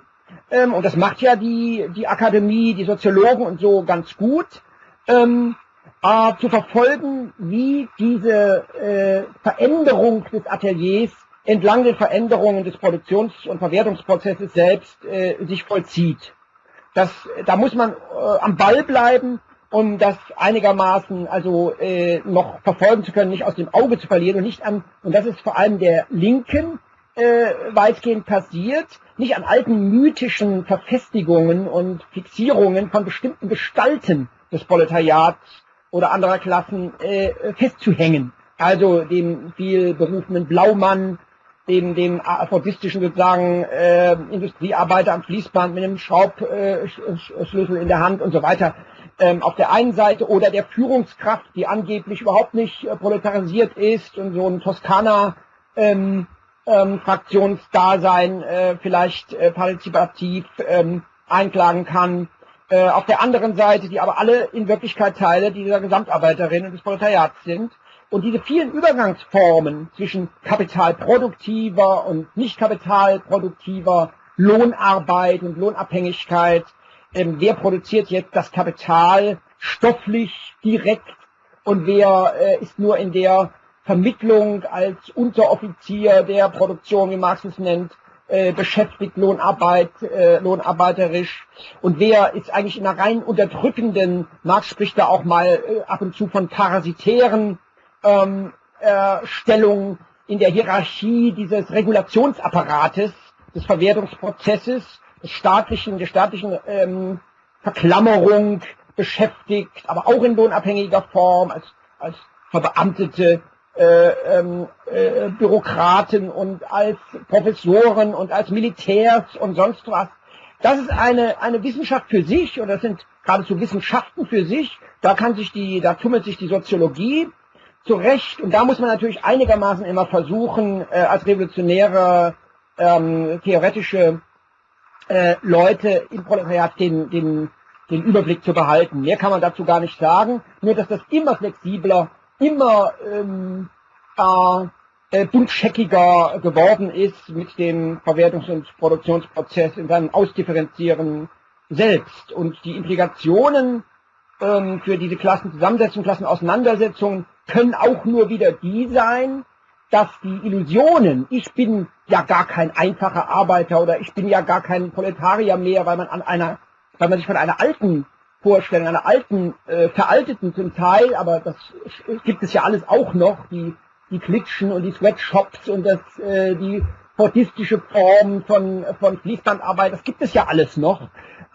ähm, und das macht ja die, die Akademie, die Soziologen und so ganz gut, ähm, äh, zu verfolgen, wie diese äh, Veränderung des Ateliers entlang den Veränderungen des Produktions- und Verwertungsprozesses selbst äh, sich vollzieht. Das, da muss man äh, am Ball bleiben, um das einigermaßen also äh, noch verfolgen zu können, nicht aus dem Auge zu verlieren und nicht an, und das ist vor allem der Linken äh, weitgehend passiert, nicht an alten mythischen Verfestigungen und Fixierungen von bestimmten Gestalten des Proletariats oder anderer Klassen äh, festzuhängen. Also dem viel berufenen Blaumann, dem, dem aphrodistischen sozusagen äh, Industriearbeiter am Fließband mit einem Schraubschlüssel äh, in der Hand und so weiter ähm, auf der einen Seite, oder der Führungskraft, die angeblich überhaupt nicht äh, proletarisiert ist und so ein Toskana ähm, ähm, Fraktionsdasein äh, vielleicht äh, partizipativ ähm, einklagen kann. Äh, auf der anderen Seite, die aber alle in Wirklichkeit Teile dieser Gesamtarbeiterin und des Proletariats sind. Und diese vielen Übergangsformen zwischen kapitalproduktiver und nicht kapitalproduktiver Lohnarbeit und Lohnabhängigkeit, ähm, wer produziert jetzt das Kapital stofflich direkt und wer äh, ist nur in der Vermittlung als Unteroffizier der Produktion, wie Marx es nennt, äh, beschäftigt, Lohnarbeit, äh, lohnarbeiterisch, und wer ist eigentlich in einer rein unterdrückenden, Marx spricht da auch mal äh, ab und zu von parasitären ähm, äh, Stellung in der Hierarchie dieses Regulationsapparates, des Verwertungsprozesses, des staatlichen, der staatlichen ähm, Verklammerung beschäftigt, aber auch in lohnabhängiger Form, als, als verbeamtete Äh, ähm, äh, Bürokraten und als Professoren und als Militärs und sonst was. Das ist eine, eine Wissenschaft für sich, und das sind geradezu Wissenschaften für sich. Da kann sich die, da tummelt sich die Soziologie zurecht, und da muss man natürlich einigermaßen immer versuchen, äh, als revolutionäre ähm, theoretische äh, Leute im Proletariat den, den, den Überblick zu behalten. Mehr kann man dazu gar nicht sagen, nur dass das immer flexibler, immer ähm, äh, buntscheckiger geworden ist mit dem Verwertungs- und Produktionsprozess in seinem Ausdifferenzieren selbst. Und die Implikationen ähm, für diese Klassenzusammensetzung, Klassenauseinandersetzungen können auch nur wieder die sein, dass die Illusionen, ich bin ja gar kein einfacher Arbeiter oder ich bin ja gar kein Proletarier mehr, weil man an einer, weil man sich von einer alten Vorstellung, einer alten, äh, veralteten zum Teil, aber das gibt es ja alles auch noch, die, die Klitschen und die Sweatshops und das, äh, die fordistische Form von, von Fließbandarbeit, das gibt es ja alles noch.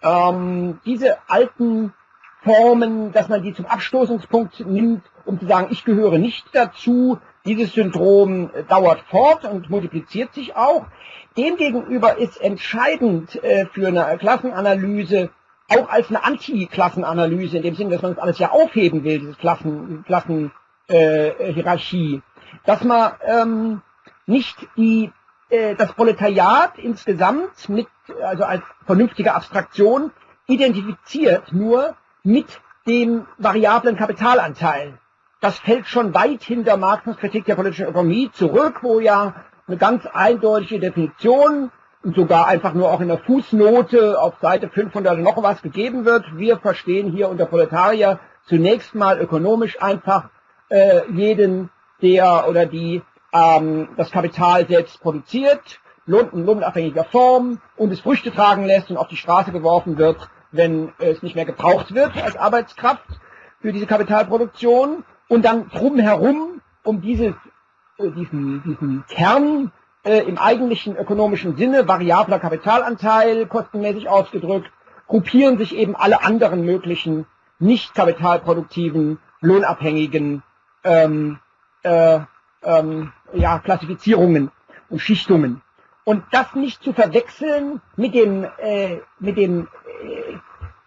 Ähm, diese alten Formen, dass man die zum Abstoßungspunkt nimmt, um zu sagen, ich gehöre nicht dazu, dieses Syndrom dauert fort und multipliziert sich auch. Demgegenüber ist entscheidend äh, für eine Klassenanalyse, auch als eine Anti-Klassenanalyse, in dem Sinne, dass man das alles ja aufheben will, diese Klassen, Klassen äh, Hierarchie, dass man ähm, nicht die, äh, das Proletariat insgesamt mit, also als vernünftige Abstraktion identifiziert nur mit dem variablen Kapitalanteil. Das fällt schon weit hinter Marx' Kritik der politischen Ökonomie zurück, wo ja eine ganz eindeutige Definition und sogar einfach nur auch in der Fußnote auf Seite fünfhundert noch was gegeben wird. Wir verstehen hier unter Proletarier zunächst mal ökonomisch einfach äh, jeden, der oder die ähm, das Kapital selbst produziert, lohn- in lohnabhängiger Form und es Früchte tragen lässt und auf die Straße geworfen wird, wenn es nicht mehr gebraucht wird als Arbeitskraft für diese Kapitalproduktion, und dann drumherum um dieses, äh, diesen, diesen Kern äh, im eigentlichen ökonomischen Sinne, variabler Kapitalanteil, kostenmäßig ausgedrückt, gruppieren sich eben alle anderen möglichen nicht kapitalproduktiven, lohnabhängigen ähm, äh, ähm, ja, Klassifizierungen und Schichtungen. Und das nicht zu verwechseln mit dem, äh, mit dem äh,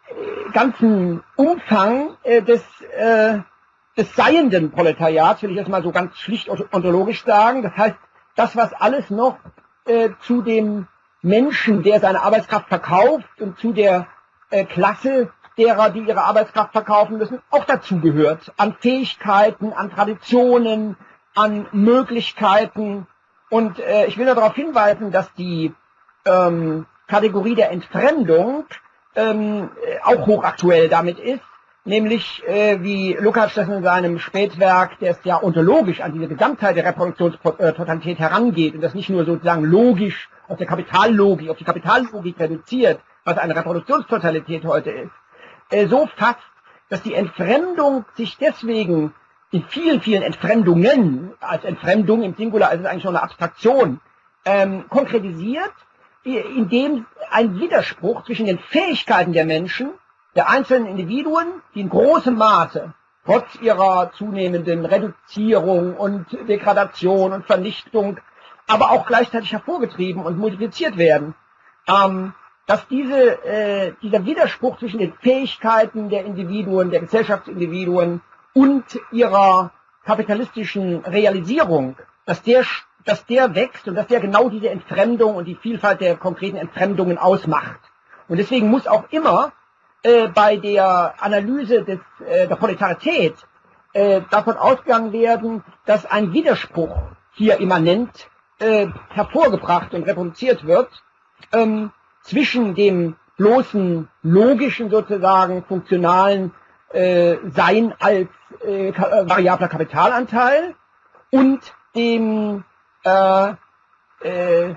ganzen Umfang äh, des, äh, des seienden Proletariats, will ich jetzt mal so ganz schlicht ontologisch sagen. Das heißt, das, was alles noch äh, zu dem Menschen, der seine Arbeitskraft verkauft, und zu der äh, Klasse derer, die ihre Arbeitskraft verkaufen müssen, auch dazugehört. An Fähigkeiten, an Traditionen, an Möglichkeiten. Und äh, ich will nur darauf hinweisen, dass die ähm, Kategorie der Entfremdung ähm, auch hochaktuell damit ist, nämlich äh, wie Lukács das in seinem Spätwerk, der es ja ontologisch an diese Gesamtheit der Reproduktionstotalität herangeht und das nicht nur sozusagen logisch aus der Kapitallogik, auf die Kapitallogik reduziert, was eine Reproduktionstotalität heute ist, äh, so fasst, dass die Entfremdung sich deswegen in vielen, vielen Entfremdungen, als Entfremdung im Singular ist es eigentlich schon eine Abstraktion, ähm, konkretisiert, indem ein Widerspruch zwischen den Fähigkeiten der Menschen, der einzelnen Individuen, die in großem Maße, trotz ihrer zunehmenden Reduzierung und Degradation und Vernichtung, aber auch gleichzeitig hervorgetrieben und multipliziert werden, ähm, dass diese, äh, dieser Widerspruch zwischen den Fähigkeiten der Individuen, der Gesellschaftsindividuen und ihrer kapitalistischen Realisierung, dass der, dass der wächst und dass der genau diese Entfremdung und die Vielfalt der konkreten Entfremdungen ausmacht. Und deswegen muss auch immer äh, bei der Analyse des, äh, der Proletarität äh, davon ausgegangen werden, dass ein Widerspruch hier immanent äh, hervorgebracht und reproduziert wird, ähm, zwischen dem bloßen logischen, sozusagen funktionalen äh, Sein als äh, ka variabler Kapitalanteil und dem äh, äh,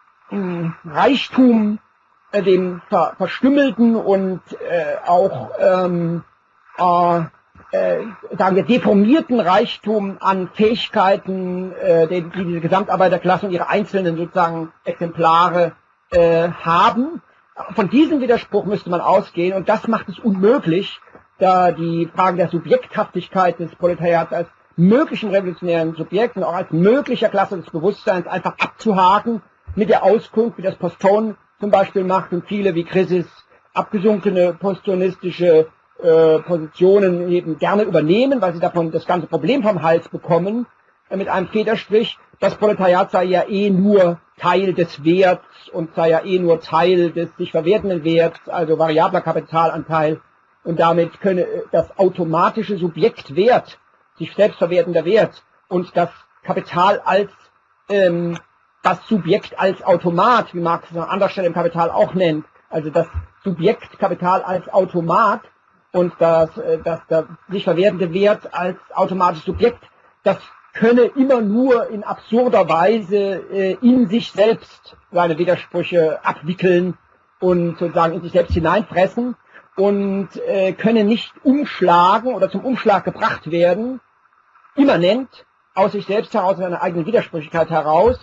Reichtum, äh, dem ver verstümmelten und äh, auch ähm, äh, äh, sagen wir deformierten Reichtum an Fähigkeiten, äh, die, die diese Gesamtarbeiterklasse und ihre einzelnen sozusagen Exemplare äh, haben. Von diesem Widerspruch müsste man ausgehen und das macht es unmöglich, da die Frage der Subjekthaftigkeit des Proletariats als möglichen revolutionären Subjekt und auch als möglicher Klasse des Bewusstseins einfach abzuhaken mit der Auskunft, wie das Postone zum Beispiel macht und viele wie Chrysis abgesunkene postonistische äh, Positionen eben gerne übernehmen, weil sie davon das ganze Problem vom Hals bekommen, äh, mit einem Federstrich, das Proletariat sei ja eh nur Teil des Werts und sei ja eh nur Teil des sich verwertenden Werts, also variabler Kapitalanteil, und damit könne das automatische Subjektwert, sich selbst verwertender Wert und das Kapital als ähm, das Subjekt als Automat, wie Marx es an anderer Stelle im Kapital auch nennt, also das Subjekt Kapital als Automat und das, äh, das, das sich verwertende Wert als automatisches Subjekt, das könne immer nur in absurder Weise äh, in sich selbst seine Widersprüche abwickeln und sozusagen in sich selbst hineinfressen und äh, könne nicht umschlagen oder zum Umschlag gebracht werden, immanent aus sich selbst heraus, aus seiner eigenen Widersprüchlichkeit heraus,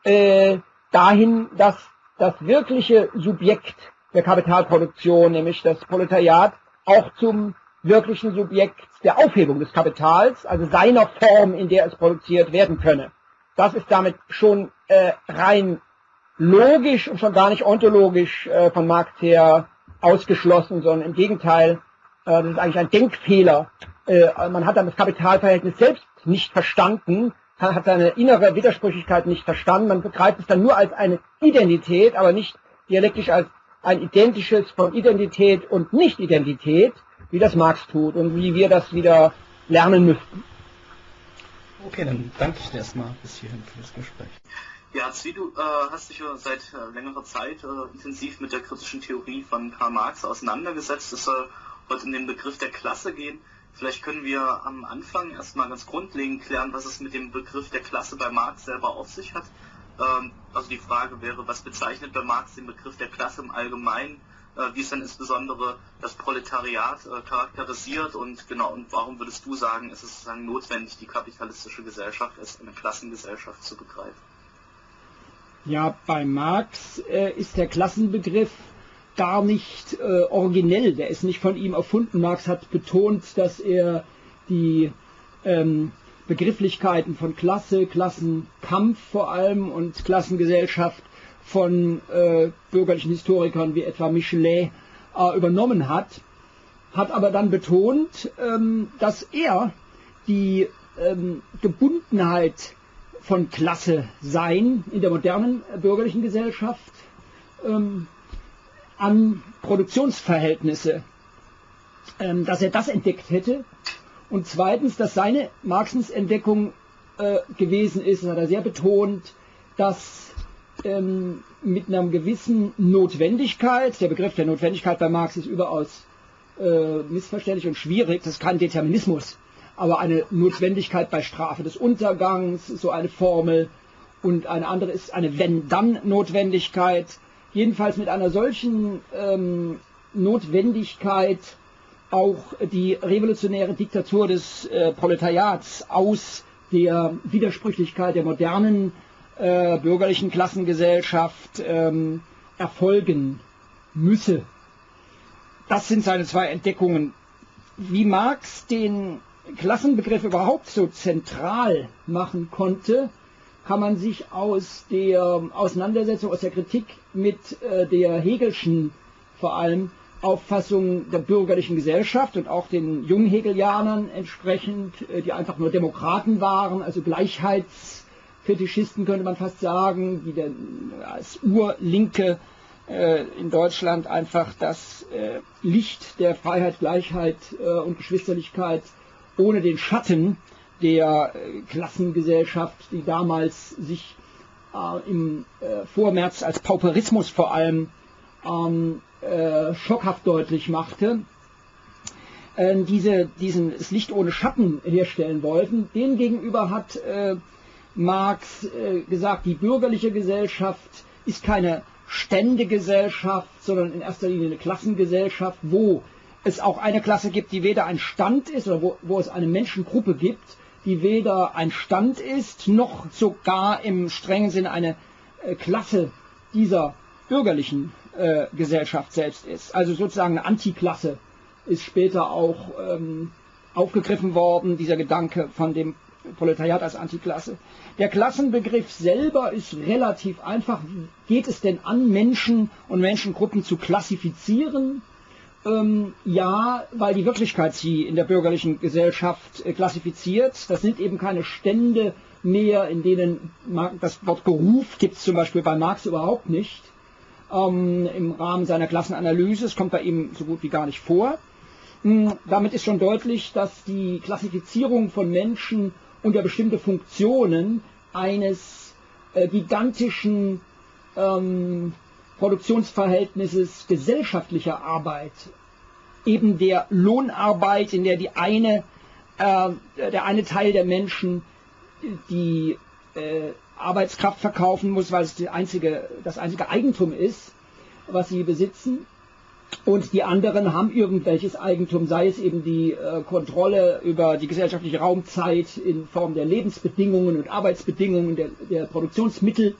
äh, dahin, dass das wirkliche Subjekt der Kapitalproduktion, nämlich das Proletariat, auch zum wirklichen Subjekt der Aufhebung des Kapitals, also seiner Form, in der es produziert werden könne. Das ist damit schon äh, rein logisch und schon gar nicht ontologisch äh, von Marx her ausgeschlossen, sondern im Gegenteil, äh, das ist eigentlich ein Denkfehler. Äh, man hat dann das Kapitalverhältnis selbst nicht verstanden, hat seine innere Widersprüchlichkeit nicht verstanden, man begreift es dann nur als eine Identität, aber nicht dialektisch als ein identisches von Identität und Nicht-Identität, wie das Marx tut und wie wir das wieder lernen müssten. Okay, dann danke ich dir erstmal bis hierhin für das Gespräch. Ja, Zvi, du äh, hast dich ja seit äh, längerer Zeit äh, intensiv mit der kritischen Theorie von Karl Marx auseinandergesetzt. Es soll heute um den Begriff der Klasse gehen. Vielleicht können wir am Anfang erstmal ganz grundlegend klären, was es mit dem Begriff der Klasse bei Marx selber auf sich hat. Ähm, also die Frage wäre, was bezeichnet bei Marx den Begriff der Klasse im Allgemeinen? Äh, wie ist dann insbesondere das Proletariat äh, charakterisiert und genau, und warum würdest du sagen, ist es sozusagen notwendig, die kapitalistische Gesellschaft als eine Klassengesellschaft zu begreifen? Ja, bei Marx äh, ist der Klassenbegriff gar nicht äh, originell, der ist nicht von ihm erfunden. Marx hat betont, dass er die ähm, Begrifflichkeiten von Klasse, Klassenkampf vor allem und Klassengesellschaft von äh, bürgerlichen Historikern wie etwa Michelet äh, übernommen hat, hat aber dann betont, ähm, dass er die ähm, Gebundenheit von Klasse sein in der modernen äh, bürgerlichen Gesellschaft ähm, an Produktionsverhältnisse, ähm, dass er das entdeckt hätte. Und zweitens, dass seine Marxens Entdeckung äh, gewesen ist, das hat er sehr betont, dass ähm, mit einer gewissen Notwendigkeit, der Begriff der Notwendigkeit bei Marx ist überaus äh, missverständlich und schwierig, das ist kein Determinismus, aber eine Notwendigkeit bei Strafe des Untergangs, so eine Formel, und eine andere ist eine Wenn-Dann-Notwendigkeit, jedenfalls mit einer solchen ähm, Notwendigkeit auch die revolutionäre Diktatur des äh, Proletariats aus der Widersprüchlichkeit der modernen äh, bürgerlichen Klassengesellschaft ähm, erfolgen müsse. Das sind seine zwei Entdeckungen. Wie Marx den Klassenbegriff überhaupt so zentral machen konnte, kann man sich aus der Auseinandersetzung, aus der Kritik mit äh, der Hegelschen vor allem Auffassung der bürgerlichen Gesellschaft und auch den Junghegelianern entsprechend, äh, die einfach nur Demokraten waren, also Gleichheitsfetischisten könnte man fast sagen, die dann als Urlinke äh, in Deutschland einfach das äh, Licht der Freiheit, Gleichheit äh, und Geschwisterlichkeit ohne den Schatten der äh, Klassengesellschaft, die damals sich äh, im äh, Vormärz als Pauperismus vor allem ähm, äh, schockhaft deutlich machte, äh, diese, diesen das Licht ohne Schatten herstellen wollten. Demgegenüber hat äh, Marx äh, gesagt, die bürgerliche Gesellschaft ist keine Ständegesellschaft, sondern in erster Linie eine Klassengesellschaft, wo es auch eine Klasse gibt, die weder ein Stand ist, oder wo, wo es eine Menschengruppe gibt, die weder ein Stand ist, noch sogar im strengen Sinne eine äh, Klasse dieser bürgerlichen äh, Gesellschaft selbst ist. Also sozusagen eine Antiklasse ist später auch ähm, aufgegriffen worden, dieser Gedanke von dem Proletariat als Antiklasse. Der Klassenbegriff selber ist relativ einfach. Geht es denn an, Menschen und Menschengruppen zu klassifizieren? Ähm, ja, weil die Wirklichkeit sie in der bürgerlichen Gesellschaft äh, klassifiziert. Das sind eben keine Stände mehr, in denen das Wort Beruf gibt es zum Beispiel bei Marx überhaupt nicht. Ähm, Im Rahmen seiner Klassenanalyse, es kommt bei ihm so gut wie gar nicht vor. Ähm, damit ist schon deutlich, dass die Klassifizierung von Menschen unter bestimmte Funktionen eines äh, gigantischen ähm, Produktionsverhältnisses gesellschaftlicher Arbeit, eben der Lohnarbeit, in der die eine, äh, der eine Teil der Menschen die äh, Arbeitskraft verkaufen muss, weil es die einzige, das einzige Eigentum ist, was sie besitzen, und die anderen haben irgendwelches Eigentum, sei es eben die äh, Kontrolle über die gesellschaftliche Raumzeit in Form der Lebensbedingungen und Arbeitsbedingungen der, der Produktionsmittel,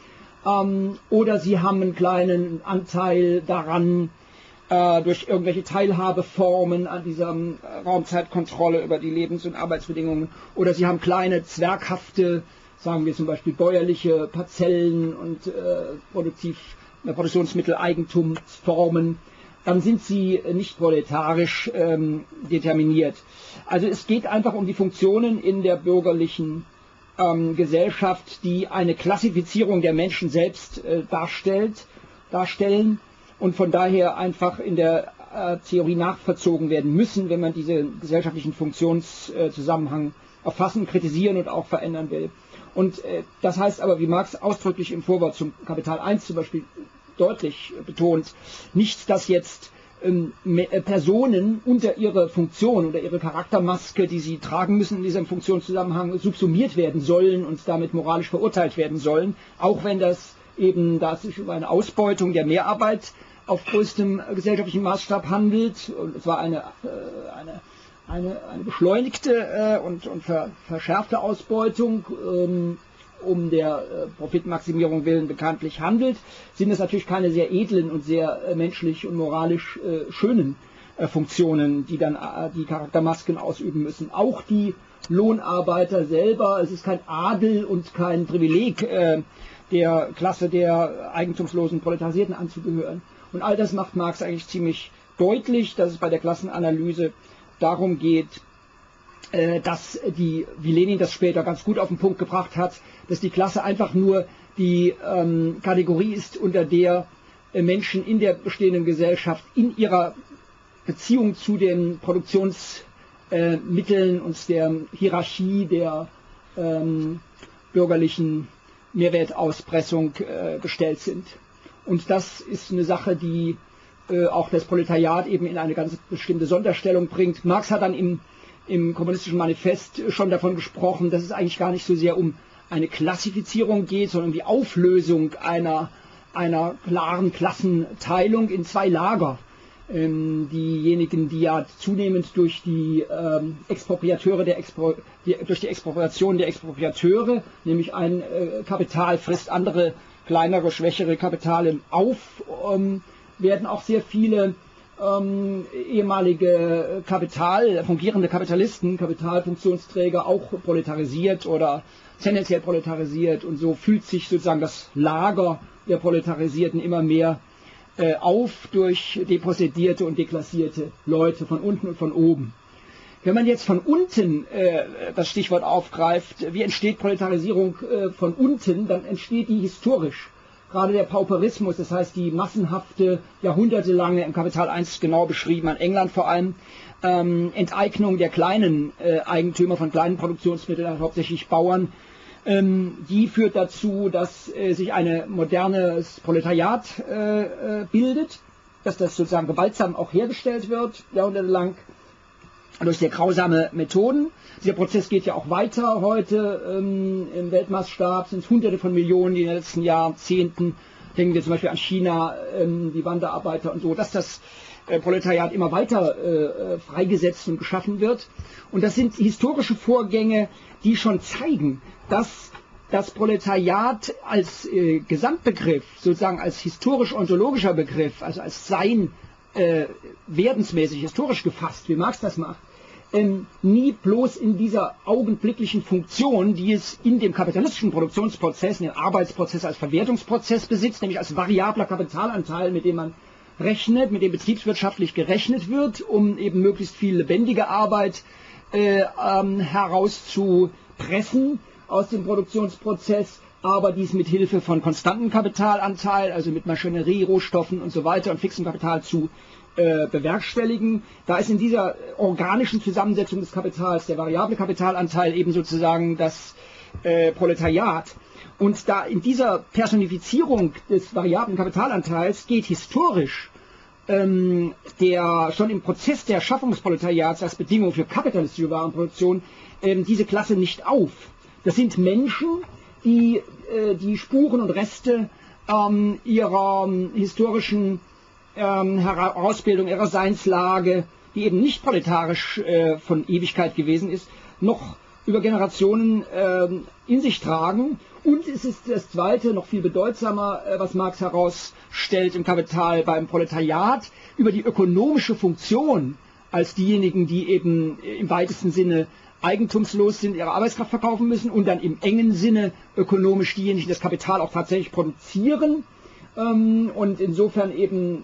ähm, oder sie haben einen kleinen Anteil daran, äh, durch irgendwelche Teilhabeformen an dieser äh, Raumzeitkontrolle über die Lebens- und Arbeitsbedingungen, oder sie haben kleine zwerghafte, sagen wir zum Beispiel bäuerliche Parzellen und äh, Produktiv, äh, Produktionsmitteleigentumsformen, dann sind sie nicht proletarisch ähm, determiniert. Also es geht einfach um die Funktionen in der bürgerlichen ähm, Gesellschaft, die eine Klassifizierung der Menschen selbst äh, darstellt, darstellen und von daher einfach in der äh, Theorie nachvollzogen werden müssen, wenn man diese gesellschaftlichen Funktionszusammenhang äh, erfassen, kritisieren und auch verändern will. Und äh, das heißt aber, wie Marx ausdrücklich im Vorwort zum Kapital eins zum Beispiel deutlich betont, nicht, dass jetzt ähm, Personen unter ihre Funktion oder ihre Charaktermaske, die sie tragen müssen in diesem Funktionszusammenhang, subsumiert werden sollen und damit moralisch verurteilt werden sollen, auch wenn das eben, da es sich über eine Ausbeutung der Mehrarbeit auf größtem gesellschaftlichen Maßstab handelt, und es war eine, äh, eine, eine, eine beschleunigte äh, und, und ver, verschärfte Ausbeutung, ähm, um der äh, Profitmaximierung willen bekanntlich handelt, sind es natürlich keine sehr edlen und sehr äh, menschlich und moralisch äh, schönen äh, Funktionen, die dann äh, die Charaktermasken ausüben müssen. Auch die Lohnarbeiter selber, es ist kein Adel und kein Privileg, äh, der Klasse der eigentumslosen Proletarisierten anzugehören. Und all das macht Marx eigentlich ziemlich deutlich, dass es bei der Klassenanalyse darum geht, dass die, wie Lenin das später ganz gut auf den Punkt gebracht hat, dass die Klasse einfach nur die ähm, Kategorie ist, unter der äh, Menschen in der bestehenden Gesellschaft in ihrer Beziehung zu den Produktionsmitteln äh, und der Hierarchie der ähm, bürgerlichen Mehrwertauspressung äh, gestellt sind. Und das ist eine Sache, die äh, auch das Proletariat eben in eine ganz bestimmte Sonderstellung bringt. Marx hat dann im, im Kommunistischen Manifest schon davon gesprochen, dass es eigentlich gar nicht so sehr um eine Klassifizierung geht, sondern um die Auflösung einer, einer klaren Klassenteilung in zwei Lager. Ähm, diejenigen, die ja zunehmend durch die ähm, Expropriateure der Expro die, durch die Expropriation der Expropriateure, nämlich ein äh, Kapital frisst andere kleinere, schwächere Kapitale auf, ähm, werden auch sehr viele ähm, ehemalige Kapital, fungierende Kapitalisten, Kapitalfunktionsträger auch proletarisiert oder tendenziell proletarisiert, und so fühlt sich sozusagen das Lager der Proletarisierten immer mehr äh, auf durch depossedierte und deklassierte Leute von unten und von oben. Wenn man jetzt von unten äh, das Stichwort aufgreift, wie entsteht Proletarisierung äh, von unten, dann entsteht die historisch. Gerade der Pauperismus, das heißt die massenhafte, jahrhundertelange, im Kapital eins genau beschrieben, an England vor allem, ähm, Enteignung der kleinen äh, Eigentümer von kleinen Produktionsmitteln, hauptsächlich Bauern, ähm, die führt dazu, dass äh, sich ein modernes Proletariat äh, äh, bildet, dass das sozusagen gewaltsam auch hergestellt wird, jahrhundertelang, durch sehr grausame Methoden. Dieser Prozess geht ja auch weiter heute. Ähm, Im Weltmaßstab sind es hunderte von Millionen, die in den letzten Jahrzehnten, denken wir zum Beispiel an China, ähm, die Wanderarbeiter und so, dass das äh, Proletariat immer weiter äh, freigesetzt und geschaffen wird. Und das sind historische Vorgänge, die schon zeigen, dass das Proletariat als äh, Gesamtbegriff, sozusagen als historisch-ontologischer Begriff, also als Sein, äh, werdensmäßig, historisch gefasst, wie Marx das macht, Ähm, nie bloß in dieser augenblicklichen Funktion, die es in dem kapitalistischen Produktionsprozess, in dem Arbeitsprozess als Verwertungsprozess besitzt, nämlich als variabler Kapitalanteil, mit dem man rechnet, mit dem betriebswirtschaftlich gerechnet wird, um eben möglichst viel lebendige Arbeit äh, ähm, herauszupressen aus dem Produktionsprozess, aber dies mit Hilfe von konstantem Kapitalanteil, also mit Maschinerie, Rohstoffen und so weiter und fixem Kapital zu bewerkstelligen. Da ist in dieser organischen Zusammensetzung des Kapitals der variable Kapitalanteil eben sozusagen das äh, Proletariat. Und da in dieser Personifizierung des variablen Kapitalanteils geht historisch ähm, der schon im Prozess der Schaffung des Proletariats als Bedingung für kapitalistische Warenproduktion ähm, diese Klasse nicht auf. Das sind Menschen, die äh, die Spuren und Reste ähm, ihrer ähm, historischen Herausbildung ihrer Seinslage, die eben nicht proletarisch äh, von Ewigkeit gewesen ist, noch über Generationen äh, in sich tragen. Und es ist das Zweite, noch viel bedeutsamer, äh, was Marx herausstellt im Kapital beim Proletariat, über die ökonomische Funktion als diejenigen, die eben im weitesten Sinne eigentumslos sind, ihre Arbeitskraft verkaufen müssen, und dann im engen Sinne ökonomisch diejenigen, die das Kapital auch tatsächlich produzieren, und insofern eben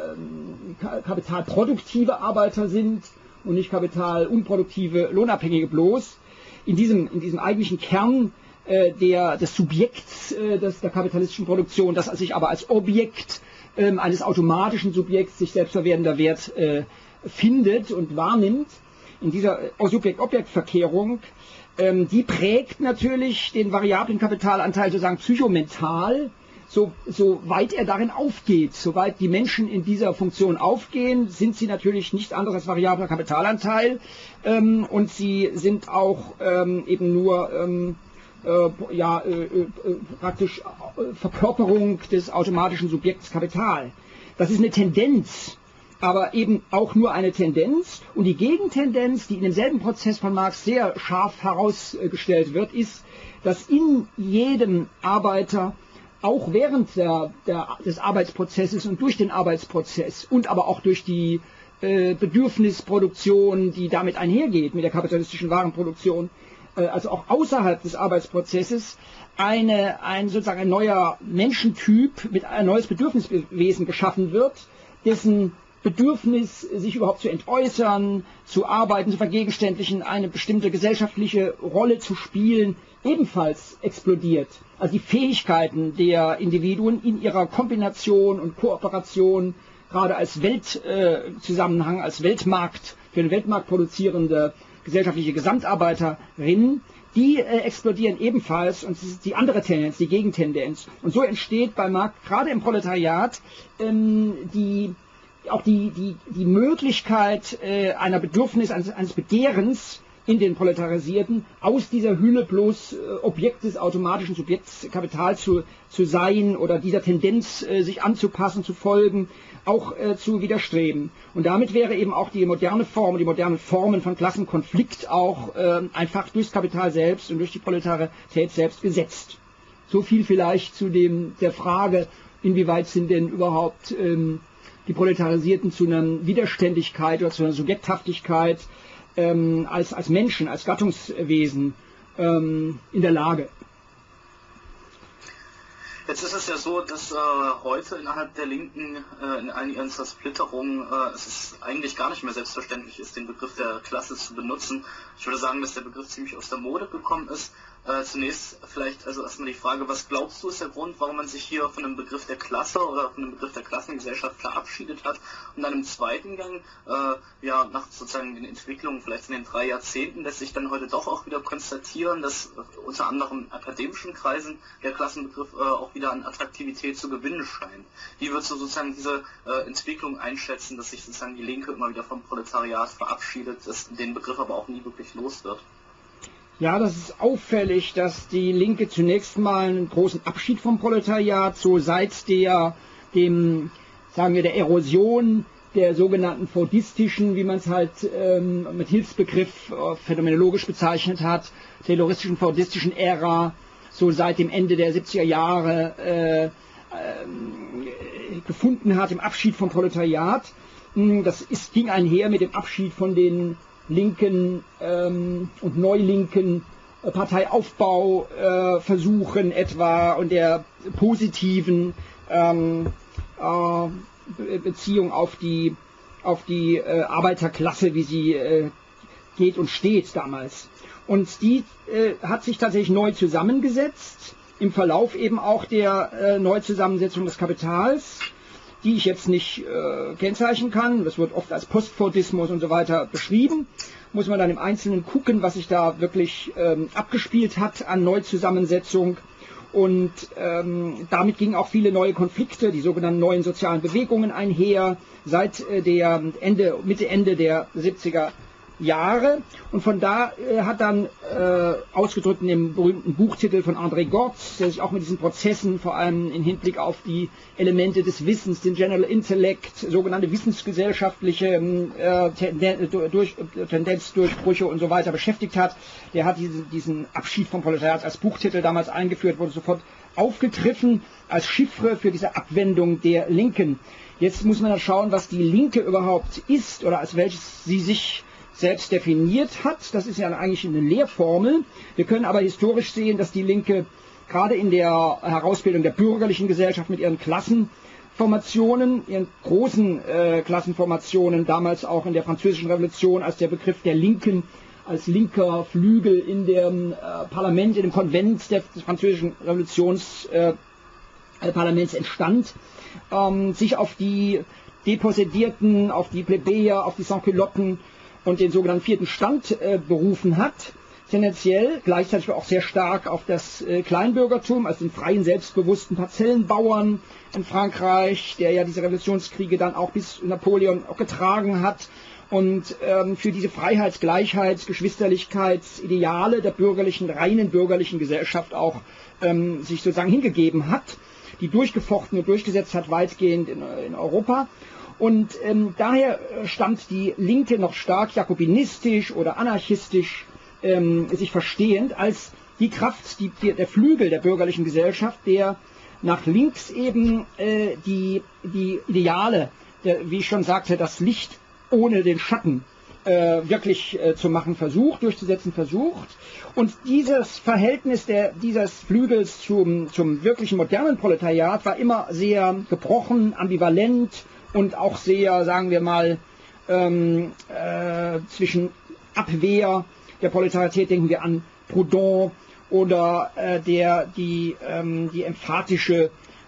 äh, kapitalproduktive Arbeiter sind und nicht kapitalunproduktive Lohnabhängige bloß. In diesem, in diesem eigentlichen Kern äh, der, des Subjekts äh, des, der kapitalistischen Produktion, das sich aber als Objekt äh, eines automatischen Subjekts sich selbstverwertender Wert äh, findet und wahrnimmt, in dieser Subjekt-Objekt-Verkehrung, ähm, die prägt natürlich den variablen Kapitalanteil sozusagen psychomental, So, so weit er darin aufgeht, soweit die Menschen in dieser Funktion aufgehen, sind sie natürlich nichts anderes als variabler Kapitalanteil, ähm, und sie sind auch ähm, eben nur ähm, äh, ja, äh, äh, praktisch äh, Verkörperung des automatischen Subjekts Kapital. Das ist eine Tendenz, aber eben auch nur eine Tendenz, und die Gegentendenz, die in demselben Prozess von Marx sehr scharf herausgestellt wird, ist, dass in jedem Arbeiter auch während der, der, des Arbeitsprozesses und durch den Arbeitsprozess und aber auch durch die äh, Bedürfnisproduktion, die damit einhergeht, mit der kapitalistischen Warenproduktion, äh, also auch außerhalb des Arbeitsprozesses, eine, ein sozusagen ein neuer Menschentyp mit ein neues Bedürfniswesen geschaffen wird, dessen Bedürfnis, sich überhaupt zu entäußern, zu arbeiten, zu vergegenständlichen, eine bestimmte gesellschaftliche Rolle zu spielen, ebenfalls explodiert. Also die Fähigkeiten der Individuen in ihrer Kombination und Kooperation, gerade als Weltzusammenhang, äh, als Weltmarkt, für den Weltmarkt produzierende gesellschaftliche Gesamtarbeiterinnen, die äh, explodieren ebenfalls, und es ist die andere Tendenz, die Gegentendenz. Und so entsteht bei Marx gerade im Proletariat ähm, die, auch die, die, die Möglichkeit äh, einer Bedürfnis, eines, eines Begehrens in den Proletarisierten, aus dieser Hülle bloß äh, Objekt des automatischen Subjekts Kapital zu, zu sein oder dieser Tendenz äh, sich anzupassen, zu folgen, auch äh, zu widerstreben. Und damit wäre eben auch die moderne Form, die modernen Formen von Klassenkonflikt auch äh, einfach durchs Kapital selbst und durch die Proletarität selbst gesetzt. So viel vielleicht zu dem, der Frage, inwieweit sind denn überhaupt ähm, die Proletarisierten zu einer Widerständigkeit oder zu einer Subjekthaftigkeit ähm, als, als Menschen, als Gattungswesen ähm, in der Lage. Jetzt ist es ja so, dass äh, heute innerhalb der Linken äh, in all ihren Zersplitterungen äh, es ist eigentlich gar nicht mehr selbstverständlich ist, den Begriff der Klasse zu benutzen. Ich würde sagen, dass der Begriff ziemlich aus der Mode gekommen ist. Äh, zunächst vielleicht also erstmal die Frage, was glaubst du ist der Grund, warum man sich hier von dem Begriff der Klasse oder von dem Begriff der Klassengesellschaft verabschiedet hat? Und dann im zweiten Gang, äh, ja, nach sozusagen den Entwicklungen vielleicht in den drei Jahrzehnten, lässt sich dann heute doch auch wieder konstatieren, dass äh, unter anderem in akademischen Kreisen der Klassenbegriff äh, auch wieder an Attraktivität zu gewinnen scheint. Wie würdest du sozusagen diese äh, Entwicklung einschätzen, dass sich sozusagen die Linke immer wieder vom Proletariat verabschiedet, dass den Begriff aber auch nie wirklich los wird? Ja, das ist auffällig, dass die Linke zunächst mal einen großen Abschied vom Proletariat, so seit der, dem, sagen wir, der Erosion der sogenannten fordistischen, wie man es halt ähm, mit Hilfsbegriff äh, phänomenologisch bezeichnet hat, tayloristischen, fordistischen Ära, so seit dem Ende der siebziger Jahre äh, äh, gefunden hat, im Abschied vom Proletariat. Das ist, ging einher mit dem Abschied von den linken ähm, und neulinken äh, Parteiaufbauversuchen äh, etwa und der positiven ähm, äh, Beziehung auf die, auf die äh, Arbeiterklasse, wie sie äh, geht und steht damals. Und die äh, hat sich tatsächlich neu zusammengesetzt, im Verlauf eben auch der äh, Neuzusammensetzung des Kapitals, die ich jetzt nicht äh, kennzeichnen kann. Das wird oft als Postfordismus und so weiter beschrieben. Muss man dann im Einzelnen gucken, was sich da wirklich ähm, abgespielt hat an Neuzusammensetzung. Und ähm, damit gingen auch viele neue Konflikte, die sogenannten neuen sozialen Bewegungen einher, seit äh, der Ende, Mitte, Ende der siebziger Jahre. Und von da äh, hat dann äh, ausgedrückt in dem berühmten Buchtitel von André Gortz, der sich auch mit diesen Prozessen, vor allem im Hinblick auf die Elemente des Wissens, den General Intellect, sogenannte wissensgesellschaftliche äh, Tenden, durch, Tendenzdurchbrüche und so weiter beschäftigt hat. Der hat diesen, diesen Abschied vom Proletariat als Buchtitel damals eingeführt, wurde sofort aufgegriffen als Chiffre für diese Abwendung der Linken. Jetzt muss man dann schauen, was die Linke überhaupt ist oder als welches sie sich selbst definiert hat. Das ist ja eigentlich eine Lehrformel. Wir können aber historisch sehen, dass die Linke gerade in der Herausbildung der bürgerlichen Gesellschaft mit ihren Klassenformationen, ihren großen äh, Klassenformationen, damals auch in der Französischen Revolution, als der Begriff der Linken, als linker Flügel in dem äh, Parlament, in dem Konvent der, des französischen Revolutionsparlaments äh, entstand, ähm, sich auf die Depossedierten, auf die Plebejer, auf die Sansculotten und den sogenannten vierten Stand äh, berufen hat, tendenziell, gleichzeitig auch sehr stark auf das äh, Kleinbürgertum, also den freien, selbstbewussten Parzellenbauern in Frankreich, der ja diese Revolutionskriege dann auch bis Napoleon auch getragen hat und ähm, für diese Freiheits-, Gleichheits-, Geschwisterlichkeitsideale der bürgerlichen, reinen bürgerlichen Gesellschaft auch ähm, sich sozusagen hingegeben hat, die durchgefochten und durchgesetzt hat, weitgehend in, in Europa. Und ähm, daher stammt die Linke noch stark jakobinistisch oder anarchistisch ähm, sich verstehend als die Kraft, die, der Flügel der bürgerlichen Gesellschaft, der nach links eben äh, die, die Ideale, der, wie ich schon sagte, das Licht ohne den Schatten äh, wirklich äh, zu machen versucht, durchzusetzen versucht. Und dieses Verhältnis der, dieses Flügels zum, zum wirklichen modernen Proletariat war immer sehr gebrochen, ambivalent, und auch sehr, sagen wir mal, ähm, äh, zwischen Abwehr der Proletarität, denken wir an Proudhon, oder äh, der, die, ähm, die emphatische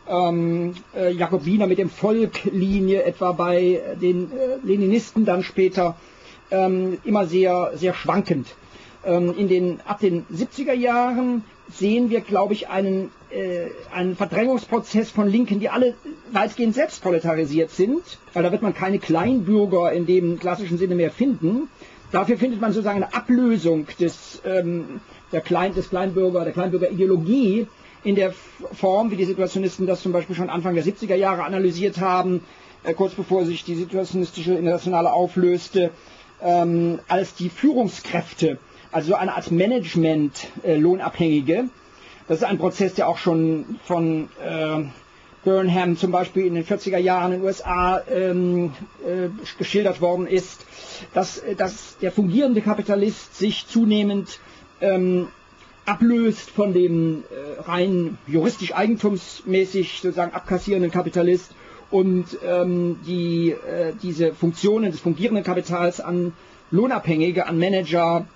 ähm, äh, Jakobiner mit dem Volk-Linie, etwa bei den äh, Leninisten dann später, ähm, immer sehr, sehr schwankend. Ähm, in den, ab den siebziger Jahren sehen wir, glaube ich, einen, äh, einen Verdrängungsprozess von Linken, die alle weitgehend selbst proletarisiert sind, weil da wird man keine Kleinbürger in dem klassischen Sinne mehr finden. Dafür findet man sozusagen eine Ablösung des, ähm, der Klein, des Kleinbürger, der Kleinbürgerideologie in der Form, wie die Situationisten das zum Beispiel schon Anfang der siebziger Jahre analysiert haben, äh, kurz bevor sich die Situationistische Internationale auflöste, ähm, als die Führungskräfte, also eine Art Management, äh, Lohnabhängige. Das ist ein Prozess, der auch schon von äh, Burnham zum Beispiel in den vierziger Jahren in den U S A ähm, äh, geschildert worden ist, dass, dass der fungierende Kapitalist sich zunehmend ähm, ablöst von dem äh, rein juristisch eigentumsmäßig sozusagen abkassierenden Kapitalist und ähm, die, äh, diese Funktionen des fungierenden Kapitals an Lohnabhängige, an Manager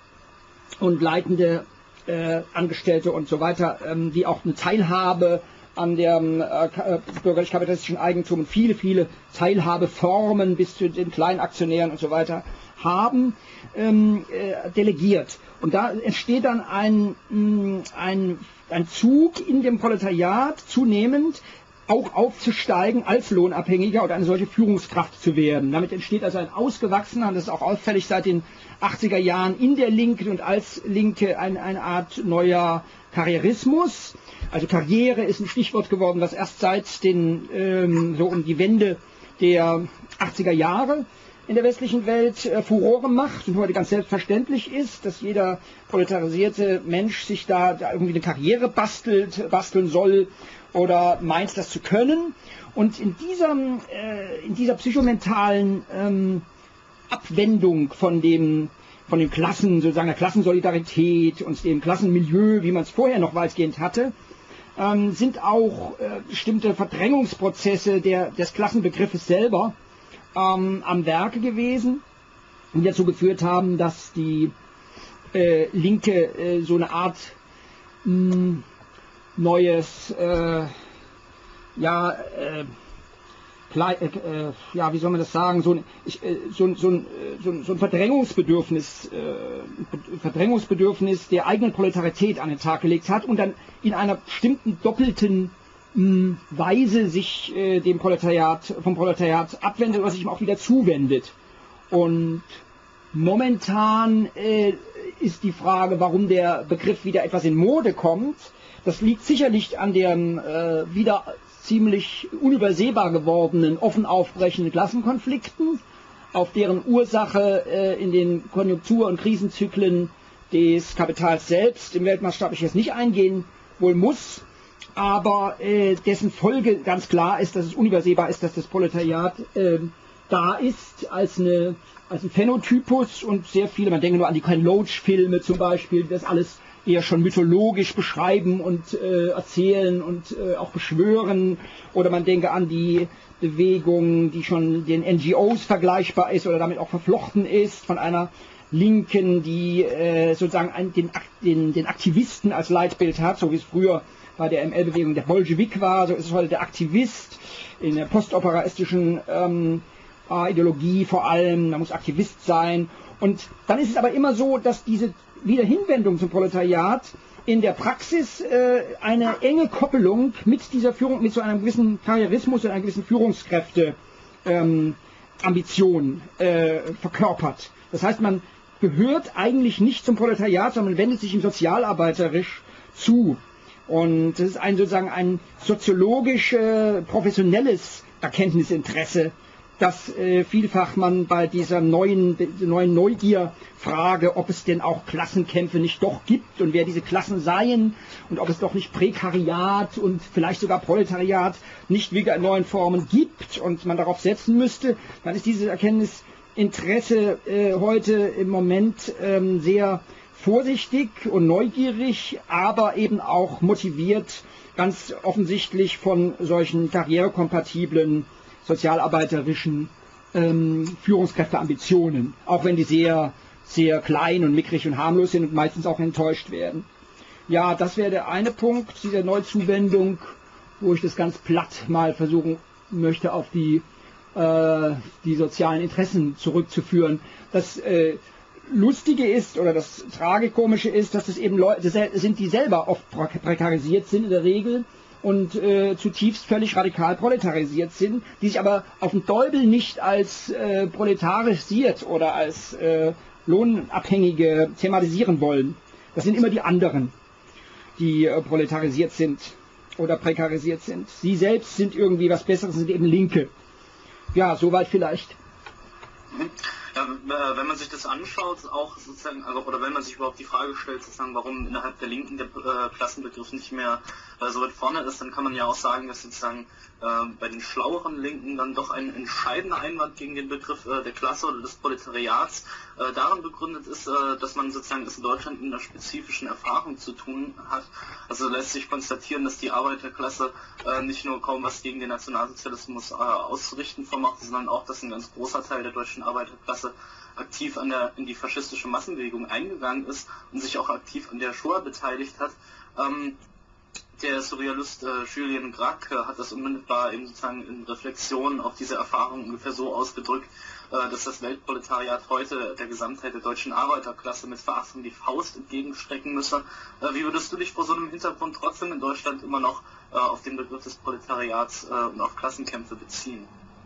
und leitende äh, Angestellte und so weiter, ähm, die auch eine Teilhabe an dem äh, bürgerlich-kapitalistischen Eigentum und viele, viele Teilhabeformen bis zu den Kleinaktionären und so weiter haben, ähm, äh, delegiert. Und da entsteht dann ein, ein, ein Zug in dem Proletariat zunehmend auch aufzusteigen als Lohnabhängiger oder eine solche Führungskraft zu werden. Damit entsteht also ein ausgewachsener, und das ist auch auffällig seit den achtziger Jahren in der Linken und als Linke eine, eine Art neuer Karrierismus. Also Karriere ist ein Stichwort geworden, was erst seit den, ähm, so um die Wende der achtziger Jahre in der westlichen Welt äh, Furore macht und heute ganz selbstverständlich ist, dass jeder proletarisierte Mensch sich da, da irgendwie eine Karriere bastelt, basteln soll oder meint, das zu können. Und in dieser, äh, in dieser psychomentalen ähm, Abwendung von dem, von den Klassen, sozusagen der Klassensolidarität und dem Klassenmilieu, wie man es vorher noch weitgehend hatte, ähm, sind auch äh, bestimmte Verdrängungsprozesse der, des Klassenbegriffes selber ähm, am Werke gewesen, die dazu geführt haben, dass die äh, Linke äh, so eine Art mh, neues, äh, ja, äh, äh, ja, wie soll man das sagen, so ein, ich, äh, so, so, ein, so, so ein Verdrängungsbedürfnis, äh, Verdrängungsbedürfnis der eigenen Proletarität an den Tag gelegt hat und dann in einer bestimmten doppelten mh, Weise sich äh, dem Proletariat, vom Proletariat abwendet oder sich ihm auch wieder zuwendet. Und momentan äh, ist die Frage, warum der Begriff wieder etwas in Mode kommt. Das liegt sicherlich an den äh, wieder ziemlich unübersehbar gewordenen, offen aufbrechenden Klassenkonflikten, auf deren Ursache äh, in den Konjunktur- und Krisenzyklen des Kapitals selbst im Weltmaßstab ich jetzt nicht eingehen wohl muss, aber äh, dessen Folge ganz klar ist, dass es unübersehbar ist, dass das Proletariat äh, da ist als, eine, als ein Phänotypus und sehr viele, man denke nur an die Ken Loach-Filme zum Beispiel, das alles eher schon mythologisch beschreiben und äh, erzählen und äh, auch beschwören, oder man denke an die Bewegung, die schon den N G Os vergleichbar ist oder damit auch verflochten ist, von einer Linken, die äh, sozusagen ein, den, den, den Aktivisten als Leitbild hat, so wie es früher bei der M L-Bewegung der Bolschewik war, so ist es heute der Aktivist in der postoperaistischen ähm, Ideologie vor allem, man muss Aktivist sein. Und dann ist es aber immer so, dass diese Wiederhinwendung zum Proletariat in der Praxis äh, eine enge Koppelung mit dieser Führung, mit so einem gewissen Karrierismus und einer gewissen Führungskräfte ähm, Ambition äh, verkörpert. Das heißt, man gehört eigentlich nicht zum Proletariat, sondern man wendet sich ihm sozialarbeiterisch zu. Und das ist ein sozusagen ein soziologisch äh, professionelles Erkenntnisinteresse, dass äh, vielfach man bei dieser neuen, neuen Neugierfrage, ob es denn auch Klassenkämpfe nicht doch gibt und wer diese Klassen seien und ob es doch nicht Prekariat und vielleicht sogar Proletariat nicht wieder in neuen Formen gibt und man darauf setzen müsste, dann ist dieses Erkenntnisinteresse äh, heute im Moment ähm, sehr vorsichtig und neugierig, aber eben auch motiviert ganz offensichtlich von solchen karrierekompatiblen sozialarbeiterischen ähm, Führungskräfteambitionen, auch wenn die sehr, sehr klein und mickrig und harmlos sind und meistens auch enttäuscht werden. Ja, das wäre der eine Punkt dieser Neuzuwendung, wo ich das ganz platt mal versuchen möchte, auf die äh, die sozialen Interessen zurückzuführen. Das äh, Lustige ist oder das Tragikomische ist, dass es eben Leute sind, die selber oft prekarisiert sind in der Regel und äh, zutiefst völlig radikal proletarisiert sind, die sich aber auf dem Deubel nicht als äh, proletarisiert oder als äh, Lohnabhängige thematisieren wollen. Das sind immer die anderen, die äh, proletarisiert sind oder prekarisiert sind. Sie selbst sind irgendwie was Besseres, sind eben Linke. Ja, soweit vielleicht. Ja, wenn man sich das anschaut, auch sozusagen, also, oder wenn man sich überhaupt die Frage stellt, sozusagen, warum innerhalb der Linken der äh, Klassenbegriff nicht mehr äh, so weit vorne ist, dann kann man ja auch sagen, dass sozusagen äh, bei den schlaueren Linken dann doch ein entscheidender Einwand gegen den Begriff äh, der Klasse oder des Proletariats äh, darin begründet ist, äh, dass man sozusagen es in Deutschland mit einer spezifischen Erfahrung zu tun hat. Also lässt sich konstatieren, dass die Arbeiterklasse äh, nicht nur kaum was gegen den Nationalsozialismus äh, auszurichten vermochte, sondern auch, dass ein ganz großer Teil der deutschen Arbeiterklasse aktiv an der, in die faschistische Massenbewegung eingegangen ist und sich auch aktiv an der Shoah beteiligt hat. Ähm, der Surrealist äh, Julien Gracq äh, hat das unmittelbar eben sozusagen in Reflexion auf diese Erfahrung ungefähr so ausgedrückt, äh, dass das Weltproletariat heute der Gesamtheit der deutschen Arbeiterklasse mit Verachtung die Faust entgegenstrecken müsse. Äh, wie würdest du dich vor so einem Hintergrund trotzdem in Deutschland immer noch äh, auf den Begriff des Proletariats äh, und auf Klassenkämpfe beziehen?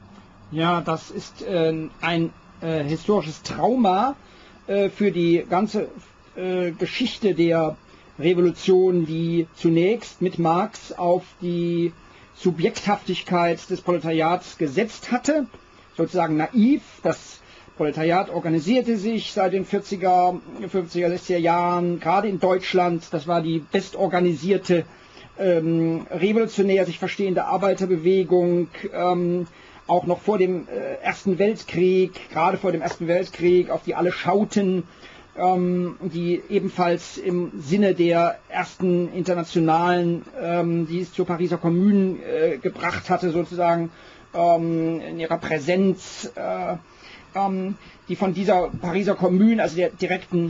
Ja, das ist äh, ein äh, historisches Trauma äh, für die ganze äh, Geschichte der Revolution, die zunächst mit Marx auf die Subjekthaftigkeit des Proletariats gesetzt hatte, sozusagen naiv. Das Proletariat organisierte sich seit den vierziger, fünfziger, sechziger Jahren, gerade in Deutschland. Das war die bestorganisierte, ähm, revolutionär sich verstehende Arbeiterbewegung, ähm, auch noch vor dem äh, Ersten Weltkrieg, gerade vor dem Ersten Weltkrieg, auf die alle schauten, ähm, die ebenfalls im Sinne der ersten internationalen, ähm, die es zur Pariser Kommune äh, gebracht hatte, sozusagen ähm, in ihrer Präsenz, äh, ähm, die von dieser Pariser Kommune, also der direkten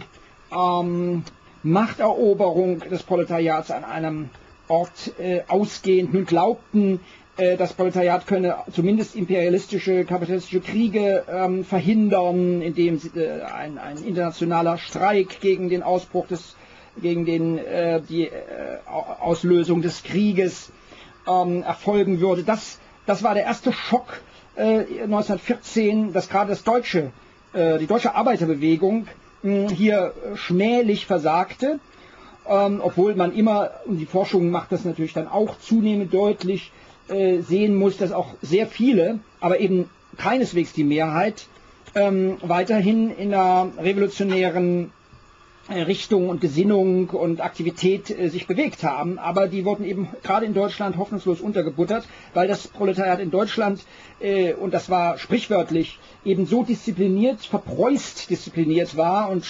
ähm, Machteroberung des Proletariats an einem Ort äh, ausgehend, nun glaubten, das Proletariat könne zumindest imperialistische, kapitalistische Kriege ähm, verhindern, indem äh, ein, ein internationaler Streik gegen den Ausbruch des, gegen den, äh, die äh, Auslösung des Krieges ähm, erfolgen würde. Das, das war der erste Schock äh, neunzehnhundertvierzehn, dass gerade das deutsche, äh, die deutsche Arbeiterbewegung mh, hier schmählich versagte, ähm, obwohl man immer, und die Forschung macht das natürlich dann auch zunehmend deutlich, sehen muss, dass auch sehr viele, aber eben keineswegs die Mehrheit, ähm, weiterhin in einer revolutionären äh, Richtung und Gesinnung und Aktivität äh, sich bewegt haben. Aber die wurden eben gerade in Deutschland hoffnungslos untergebuttert, weil das Proletariat in Deutschland, äh, und das war sprichwörtlich, eben so diszipliniert, verpreußt diszipliniert war und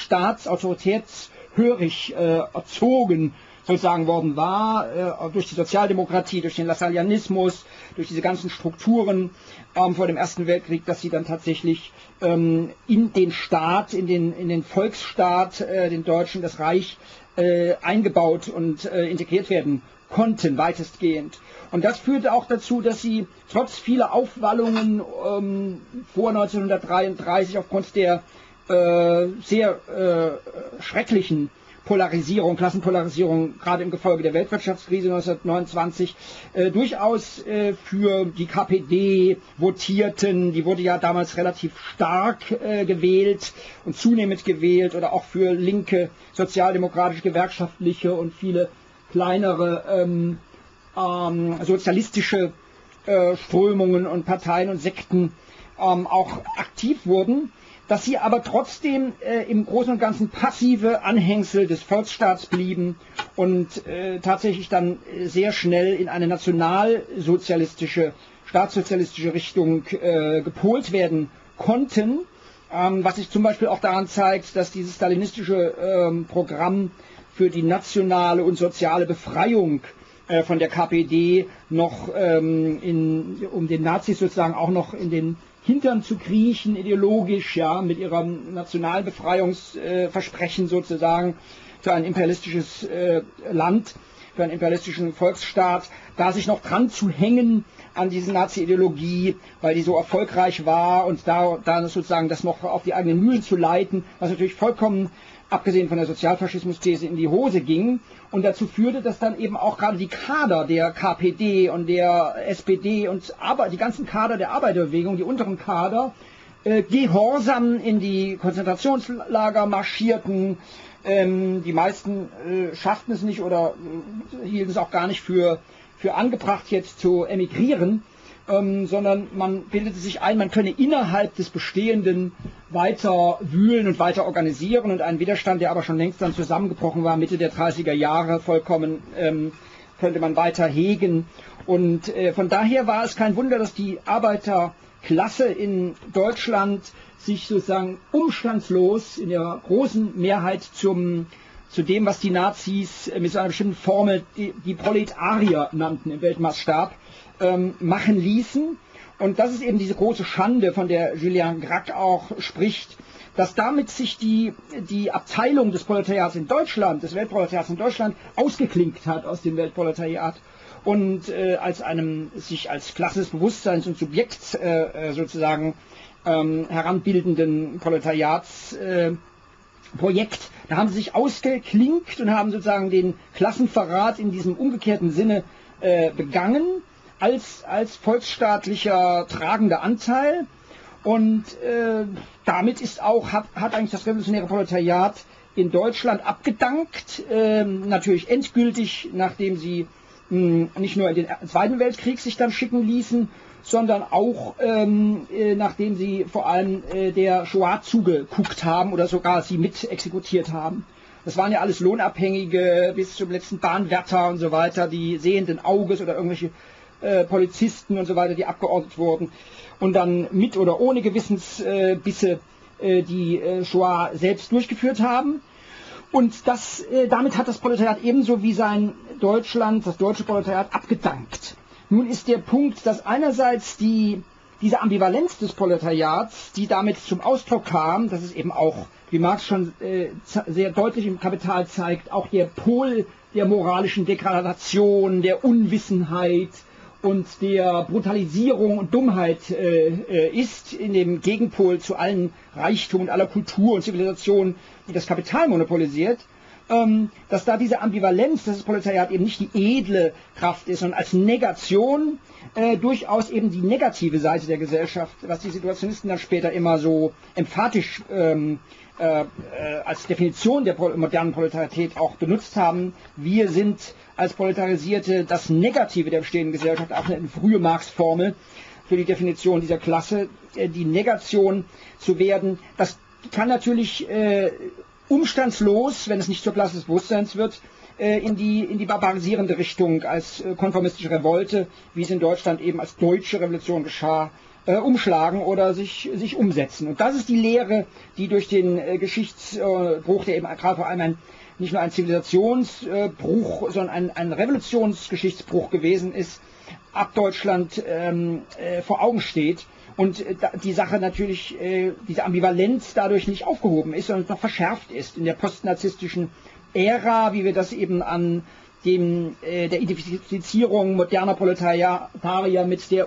staatsautoritätshörig äh, erzogen sozusagen worden war, äh, durch die Sozialdemokratie, durch den Lassallianismus, durch diese ganzen Strukturen ähm, vor dem Ersten Weltkrieg, dass sie dann tatsächlich ähm, in den Staat, in den, in den Volksstaat, äh, den Deutschen, das Reich, äh, eingebaut und äh, integriert werden konnten, weitestgehend. Und das führte auch dazu, dass sie trotz vieler Aufwallungen ähm, vor neunzehnhundertdreiunddreißig aufgrund der äh, sehr äh, schrecklichen Polarisierung, Klassenpolarisierung, gerade im Gefolge der Weltwirtschaftskrise neunzehnhundertneunundzwanzig, äh, durchaus äh, für die K P D votierten. Die wurde ja damals relativ stark äh, gewählt und zunehmend gewählt, oder auch für linke, sozialdemokratische, gewerkschaftliche und viele kleinere ähm, ähm, sozialistische äh, Strömungen und Parteien und Sekten ähm, auch aktiv wurden, dass sie aber trotzdem äh, im Großen und Ganzen passive Anhängsel des Volksstaats blieben und äh, tatsächlich dann sehr schnell in eine nationalsozialistische, staatssozialistische Richtung äh, gepolt werden konnten, ähm, was sich zum Beispiel auch daran zeigt, dass dieses stalinistische ähm, Programm für die nationale und soziale Befreiung äh, von der K P D noch, ähm, in, um den Nazis sozusagen auch noch in den Hintern zu kriechen, ideologisch, ja, mit ihrem Nationalbefreiungsversprechen äh, sozusagen für ein imperialistisches äh, Land, für einen imperialistischen Volksstaat, da sich noch dran zu hängen an diese Nazi-Ideologie, weil die so erfolgreich war und da, da sozusagen das noch auf die eigenen Mühlen zu leiten, was natürlich vollkommen, abgesehen von der Sozialfaschismus-These, in die Hose ging und dazu führte, dass dann eben auch gerade die Kader der K P D und der S P D und aber die ganzen Kader der Arbeiterbewegung, die unteren Kader, äh, gehorsam in die Konzentrationslager marschierten. Ähm, die meisten äh, schafften es nicht oder äh, hielten es auch gar nicht für, für angebracht, jetzt zu emigrieren. Ähm, sondern man bildete sich ein, man könne innerhalb des Bestehenden weiter wühlen und weiter organisieren und einen Widerstand, der aber schon längst dann zusammengebrochen war, Mitte der dreißiger Jahre vollkommen, ähm, könnte man weiter hegen. Und äh, von daher war es kein Wunder, dass die Arbeiterklasse in Deutschland sich sozusagen umstandslos in der großen Mehrheit zum zu dem, was die Nazis mit so einer bestimmten Formel die, die Proletarier nannten im Weltmaßstab, ähm, machen ließen. Und das ist eben diese große Schande, von der Julien Gracq auch spricht, dass damit sich die, die Abteilung des Proletariats in Deutschland, des Weltproletariats in Deutschland, ausgeklinkt hat aus dem Weltproletariat und äh, als einem sich als Klasse des Bewusstseins und Subjekts äh, sozusagen ähm, heranbildenden Proletariats äh, Projekt, da haben sie sich ausgeklinkt und haben sozusagen den Klassenverrat in diesem umgekehrten Sinne äh, begangen, als, als volksstaatlicher tragender Anteil. Und äh, damit ist auch, hat, hat eigentlich das revolutionäre Proletariat in Deutschland abgedankt, äh, natürlich endgültig, nachdem sie mh, nicht nur in den Zweiten Weltkrieg sich dann schicken ließen, sondern auch ähm, äh, nachdem sie vor allem äh, der Shoah zugeguckt haben oder sogar sie mit exekutiert haben. Das waren ja alles Lohnabhängige bis zum letzten Bahnwärter und so weiter, die sehenden Auges oder irgendwelche äh, Polizisten und so weiter, die abgeordnet wurden und dann mit oder ohne Gewissensbisse äh, die äh, Shoah selbst durchgeführt haben. Und das, äh, damit hat das Proletariat ebenso wie sein Deutschland, das deutsche Proletariat, abgedankt. Nun ist der Punkt, dass einerseits die, diese Ambivalenz des Proletariats, die damit zum Ausdruck kam, das ist eben auch, wie Marx schon äh, sehr deutlich im Kapital zeigt, auch der Pol der moralischen Degradation, der Unwissenheit und der Brutalisierung und Dummheit äh, äh, ist, in dem Gegenpol zu allen Reichtum und aller Kultur und Zivilisation, die das Kapital monopolisiert. Ähm, dass da diese Ambivalenz, dass das Proletariat eben nicht die edle Kraft ist, sondern als Negation äh, durchaus eben die negative Seite der Gesellschaft, was die Situationisten dann später immer so emphatisch ähm, äh, äh, als Definition der Pro- modernen Proletarität auch benutzt haben. Wir sind als Proletarisierte das Negative der bestehenden Gesellschaft, auch eine frühe Marx-Formel für die Definition dieser Klasse, äh, die Negation zu werden. Das kann natürlich äh, umstandslos, wenn es nicht zur Klasse des Bewusstseins wird, in die, in die barbarisierende Richtung als konformistische Revolte, wie es in Deutschland eben als deutsche Revolution geschah, umschlagen oder sich, sich umsetzen. Und das ist die Lehre, die durch den Geschichtsbruch, der eben gerade vor allem ein, nicht nur ein Zivilisationsbruch, sondern ein, ein Revolutionsgeschichtsbruch gewesen ist, ab Deutschland ähm, äh, vor Augen steht. Und die Sache natürlich, äh, diese Ambivalenz dadurch nicht aufgehoben ist, sondern noch verschärft ist in der postnarzisstischen Ära, wie wir das eben an dem, äh, der Identifizierung moderner Proletarier mit der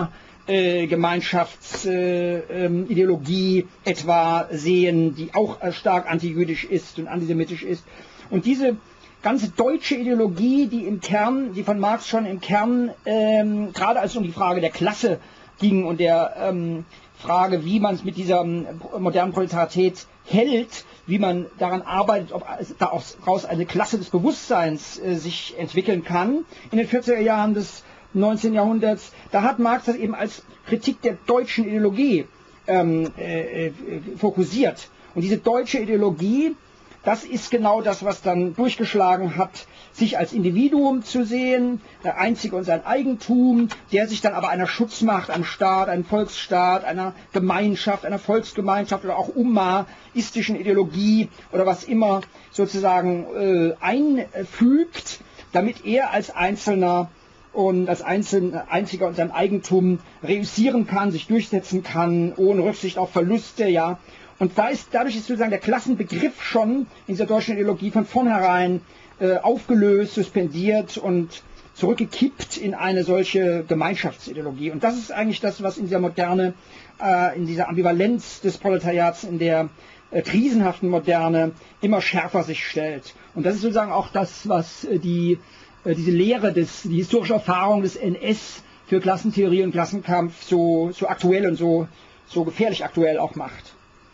Umma-Gemeinschaftsideologie äh, äh, etwa sehen, die auch äh, stark antijüdisch ist und antisemitisch ist. Und diese ganze deutsche Ideologie, die im Kern, die von Marx schon im Kern, ähm, gerade als es um die Frage der Klasse ging und der ähm, Frage, wie man es mit dieser ähm, modernen Proletarität hält, wie man daran arbeitet, ob daraus eine Klasse des Bewusstseins äh, sich entwickeln kann, in den vierziger Jahren des neunzehnten Jahrhunderts, da hat Marx das eben als Kritik der deutschen Ideologie ähm, äh, fokussiert. Und diese deutsche Ideologie, das ist genau das, was dann durchgeschlagen hat, sich als Individuum zu sehen, der Einzige und sein Eigentum, der sich dann aber einer Schutzmacht, einem Staat, einem Volksstaat, einer Gemeinschaft, einer Volksgemeinschaft oder auch ummaistischen Ideologie oder was immer sozusagen äh, einfügt, damit er als Einzelner und als Einzelner, Einziger und sein Eigentum reüssieren kann, sich durchsetzen kann, ohne Rücksicht auf Verluste, ja. Und da ist, dadurch ist sozusagen der Klassenbegriff schon in dieser deutschen Ideologie von vornherein äh, aufgelöst, suspendiert und zurückgekippt in eine solche Gemeinschaftsideologie. Und das ist eigentlich das, was in dieser Moderne, äh, in dieser Ambivalenz des Proletariats, in der äh, krisenhaften Moderne immer schärfer sich stellt. Und das ist sozusagen auch das, was äh, die, äh, diese Lehre, des, die historische Erfahrung des N S für Klassentheorie und Klassenkampf so, so aktuell und so, so gefährlich aktuell auch macht.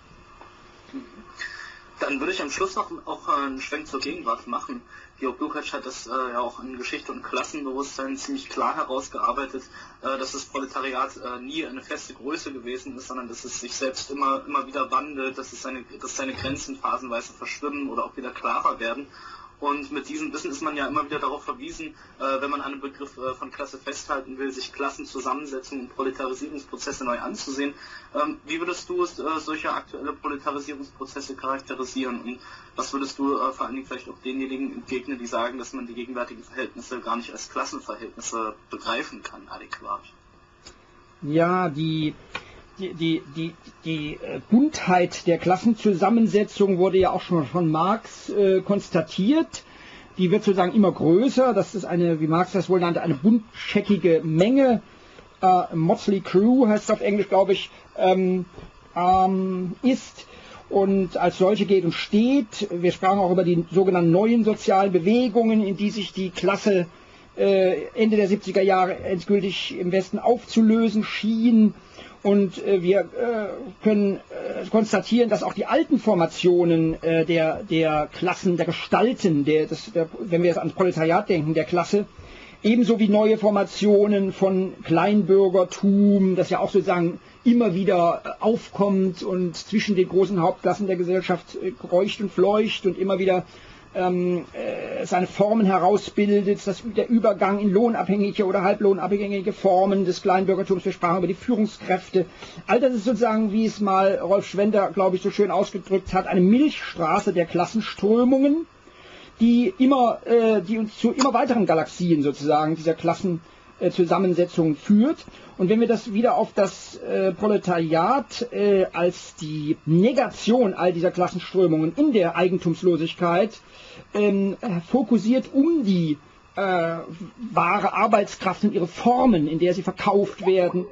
Dann würde ich am Schluss noch auch einen Schwenk zur Gegenwart machen. Georg Lukács hat das äh, ja auch in Geschichte und Klassenbewusstsein ziemlich klar herausgearbeitet, äh, dass das Proletariat äh, nie eine feste Größe gewesen ist, sondern dass es sich selbst immer immer wieder wandelt, dass es seine, dass seine Grenzen phasenweise verschwimmen oder auch wieder klarer werden. Und mit diesem Wissen ist man ja immer wieder darauf verwiesen, äh, wenn man an einem Begriff äh, von Klasse festhalten will, sich Klassenzusammensetzungen und Proletarisierungsprozesse neu anzusehen. Ähm, wie würdest du äh, solche aktuelle Proletarisierungsprozesse charakterisieren? Und was würdest du äh, vor allen Dingen vielleicht auch denjenigen entgegnen, die sagen, dass man die gegenwärtigen Verhältnisse gar nicht als Klassenverhältnisse begreifen kann, adäquat? Ja, die... Die, die, die, die Buntheit der Klassenzusammensetzung wurde ja auch schon von Marx äh, konstatiert. Die wird sozusagen immer größer. Das ist eine, wie Marx das wohl nannte, eine buntscheckige Menge. Äh, Motley Crew heißt es auf Englisch, glaube ich, ähm, ähm, ist und als solche geht und steht. Wir sprachen auch über die sogenannten neuen sozialen Bewegungen, in die sich die Klasse äh, Ende der siebziger Jahre endgültig im Westen aufzulösen schien. Und äh, wir äh, können äh, konstatieren, dass auch die alten Formationen äh, der, der Klassen, der Gestalten, der, das, der, wenn wir jetzt ans Proletariat denken, der Klasse, ebenso wie neue Formationen von Kleinbürgertum, das ja auch sozusagen immer wieder äh, aufkommt und zwischen den großen Hauptklassen der Gesellschaft äh, kreucht und fleucht und immer wieder ähm, äh, seine Formen herausbildet, dass der Übergang in lohnabhängige oder halblohnabhängige Formen des Kleinbürgertums, wir sprachen über die Führungskräfte. All das ist sozusagen, wie es mal Rolf Schwender, glaube ich, so schön ausgedrückt hat, eine Milchstraße der Klassenströmungen, die immer, äh, die uns zu immer weiteren Galaxien sozusagen dieser Klassenzusammensetzung führt. Und wenn wir das wieder auf das äh, Proletariat äh, als die Negation all dieser Klassenströmungen in der Eigentumslosigkeit ähm, fokussiert, um die äh, wahre Arbeitskraft und ihre Formen, in der sie verkauft werden,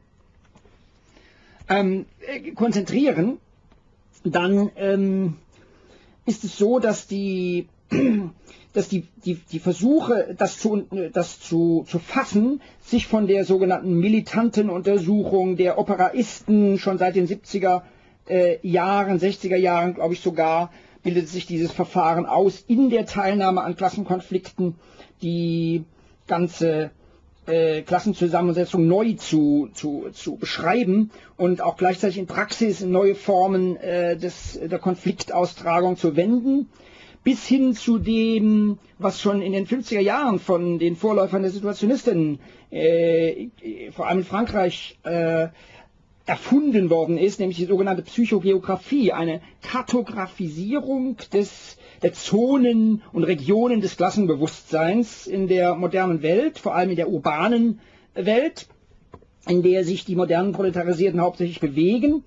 ähm, äh, konzentrieren, dann ähm, ist es so, dass die dass die, die, die Versuche, das, zu, das zu, zu fassen, sich von der sogenannten militanten Untersuchung der Operaisten schon seit den siebziger äh, Jahren, sechziger Jahren, glaube ich sogar, bildet sich dieses Verfahren aus, in der Teilnahme an Klassenkonflikten die ganze äh, Klassenzusammensetzung neu zu, zu, zu beschreiben und auch gleichzeitig in Praxis neue Formen äh, des, der Konfliktaustragung zu wenden. Bis hin zu dem, was schon in den fünfziger Jahren von den Vorläufern der Situationisten, äh, vor allem in Frankreich, äh, erfunden worden ist, nämlich die sogenannte Psychogeographie, eine Kartografisierung des, der Zonen und Regionen des Klassenbewusstseins in der modernen Welt, vor allem in der urbanen Welt, in der sich die modernen Proletarisierten hauptsächlich bewegen.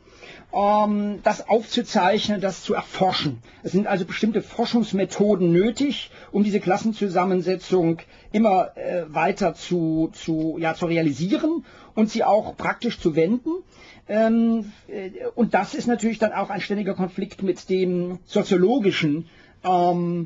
Um das aufzuzeichnen, das zu erforschen. Es sind also bestimmte Forschungsmethoden nötig, um diese Klassenzusammensetzung immer äh, weiter zu, zu, ja, zu realisieren und sie auch praktisch zu wenden. Ähm, äh, und das ist natürlich dann auch ein ständiger Konflikt mit den soziologischen ähm,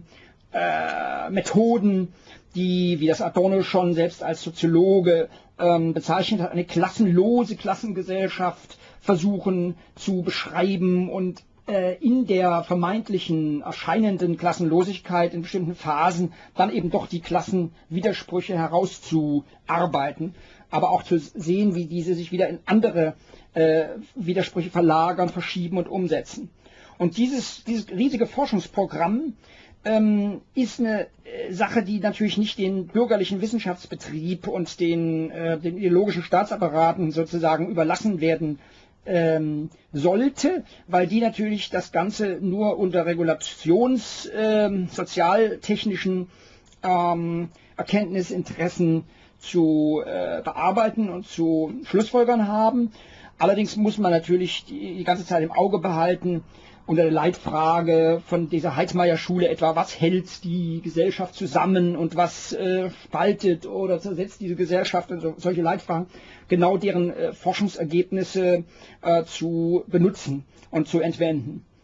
äh, Methoden, die, wie das Adorno schon selbst als Soziologe ähm, bezeichnet hat, eine klassenlose Klassengesellschaft versuchen zu beschreiben und äh, in der vermeintlichen erscheinenden Klassenlosigkeit in bestimmten Phasen dann eben doch die Klassenwidersprüche herauszuarbeiten, aber auch zu sehen, wie diese sich wieder in andere äh, Widersprüche verlagern, verschieben und umsetzen. Und dieses, dieses riesige Forschungsprogramm ähm, ist eine äh, Sache, die natürlich nicht den bürgerlichen Wissenschaftsbetrieb und den, äh, den ideologischen Staatsapparaten sozusagen überlassen werden Ähm, sollte, weil die natürlich das Ganze nur unter regulations-, ähm, sozialtechnischen ähm, Erkenntnisinteressen zu äh, bearbeiten und zu Schlussfolgern haben. Allerdings muss man natürlich die, die ganze Zeit im Auge behalten, unter der Leitfrage von dieser Heizmeier-Schule etwa, was hält die Gesellschaft zusammen und was äh, spaltet oder zersetzt diese Gesellschaft und so, solche Leitfragen, genau deren äh, Forschungsergebnisse äh, zu benutzen und zu entwenden.